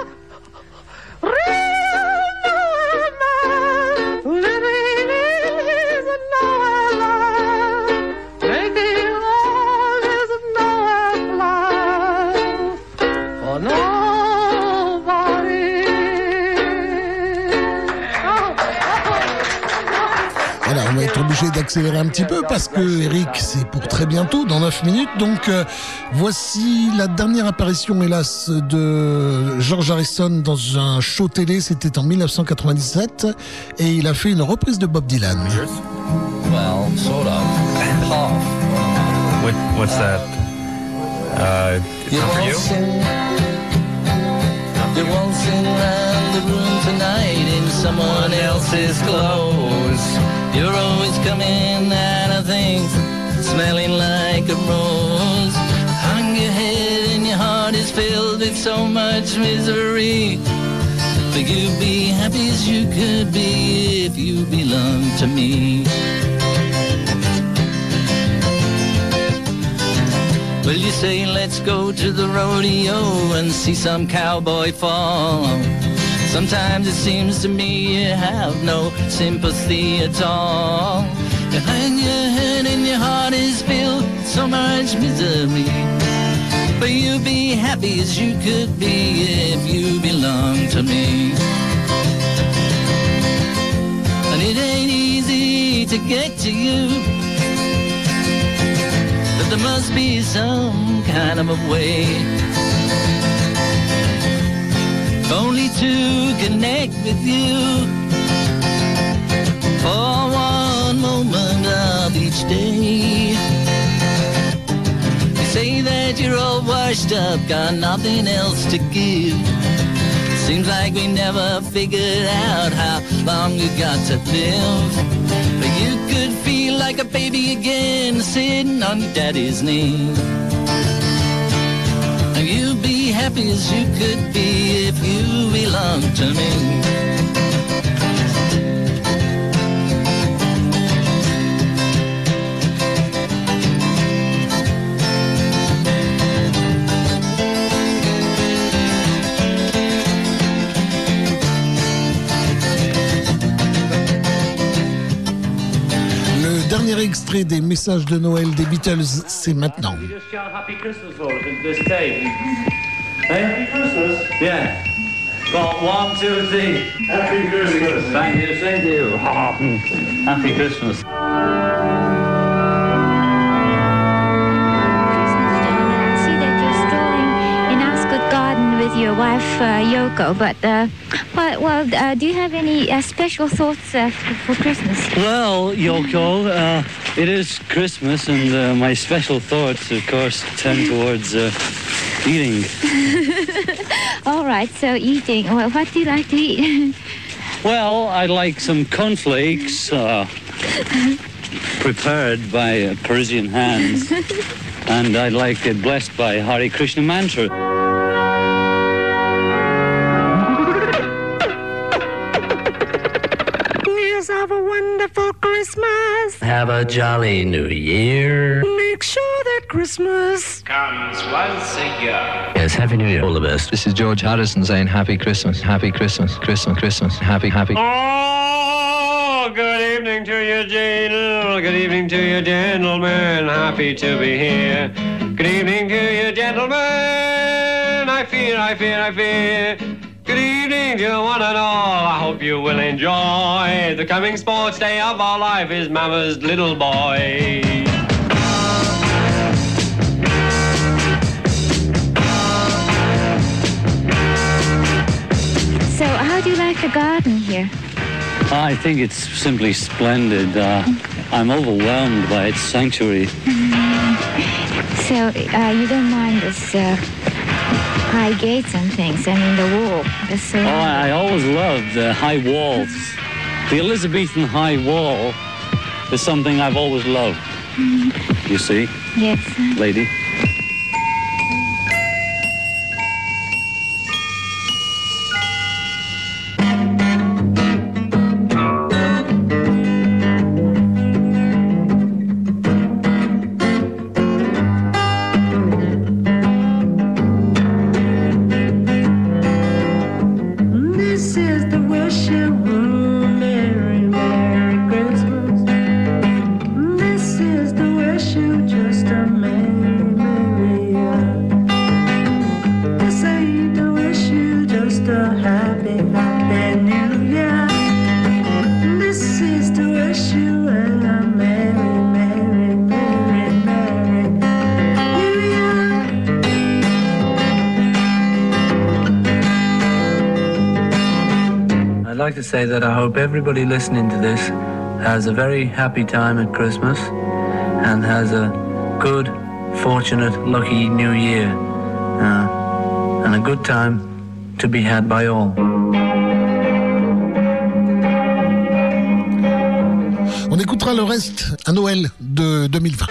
real nowhere man, living in his nowhere land, making all his nowhere plans for nobody. Voilà, on va être obligé d'accélérer un petit peu parce que Eric, c'est pour très bientôt, dans 9 minutes. Donc voici la dernière apparition, hélas, de George Harrison dans un show télé. C'était en 1997 et il a fait une reprise de Bob Dylan. Well, sort of. Half. What's that? For you? You're waltzing around the room tonight in someone else's clothes. You're always coming out of things smelling like a rose. Hang your head and your heart is filled with so much misery. But you'd be happy as you could be if you belonged to me. Well, you say, let's go to the rodeo and see some cowboy fall. Sometimes it seems to me you have no sympathy at all. You hang your head and your heart is filled with so much misery. But you'd be happy as you could be if you belonged to me. And it ain't easy to get to you, but there must be some kind of a way, only to connect with you for one moment of each day. You say that you're all washed up, got nothing else to give. Seems like we never figured out how long we got to live. But you could feel like a baby again, sitting on your daddy's knee. And you'd be happy as you could be if you belonged to me. extrait des messages de Noël des Beatles, c'est maintenant. Just shout Happy Christmas for us at this tape. Hey? Happy Christmas? Yeah. Got 1, 2, 3. Happy Christmas. Thank you, same to you. Happy Christmas. With your wife Yoko, but do you have any special thoughts for Christmas? Well, Yoko, it is Christmas, and my special thoughts, of course, tend towards eating. All right, so eating. Well, what do you like to eat? Well, I like some cornflakes prepared by Parisian hands, and I like it blessed by Hare Krishna mantra. Have a wonderful Christmas. Have a jolly New Year. Make sure that Christmas comes once a year. Yes, Happy New Year. All the best. This is George Harrison saying Happy Christmas, Happy Christmas, Christmas, Christmas, Happy. Oh, good evening to you, Jane. Good evening to you, gentlemen. Happy to be here. Good evening to you, gentlemen. I fear. Good evening to one and all. I hope you will enjoy the coming sports day of our life is Mama's little boy. So, how do you like the garden here? I think it's simply splendid. I'm overwhelmed by its sanctuary. So, you don't mind this high gates and things, I mean the wall. I always loved the high walls. The Elizabethan high wall is something I've always loved. You see? Yes. Lady? I'd like to say that I hope everybody listening to this has a very happy time at Christmas and has a good, fortunate, lucky New Year and a good time to be had by all. On écoutera le reste à Noël de 2020.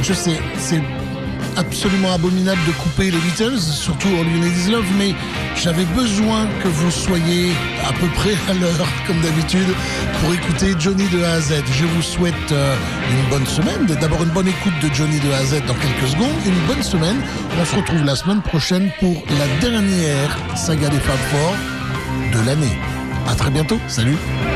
Je sais, c'est absolument abominable de couper les Beatles, surtout All You Need Is Love, mais j'avais besoin que vous soyez à peu près à l'heure, comme d'habitude, pour écouter Johnny de A à Z. Je vous souhaite une bonne semaine, d'abord une bonne écoute de Johnny de A à Z dans quelques secondes, une bonne semaine. On se retrouve la semaine prochaine pour la dernière saga des Fab Four de l'année. À très bientôt, salut.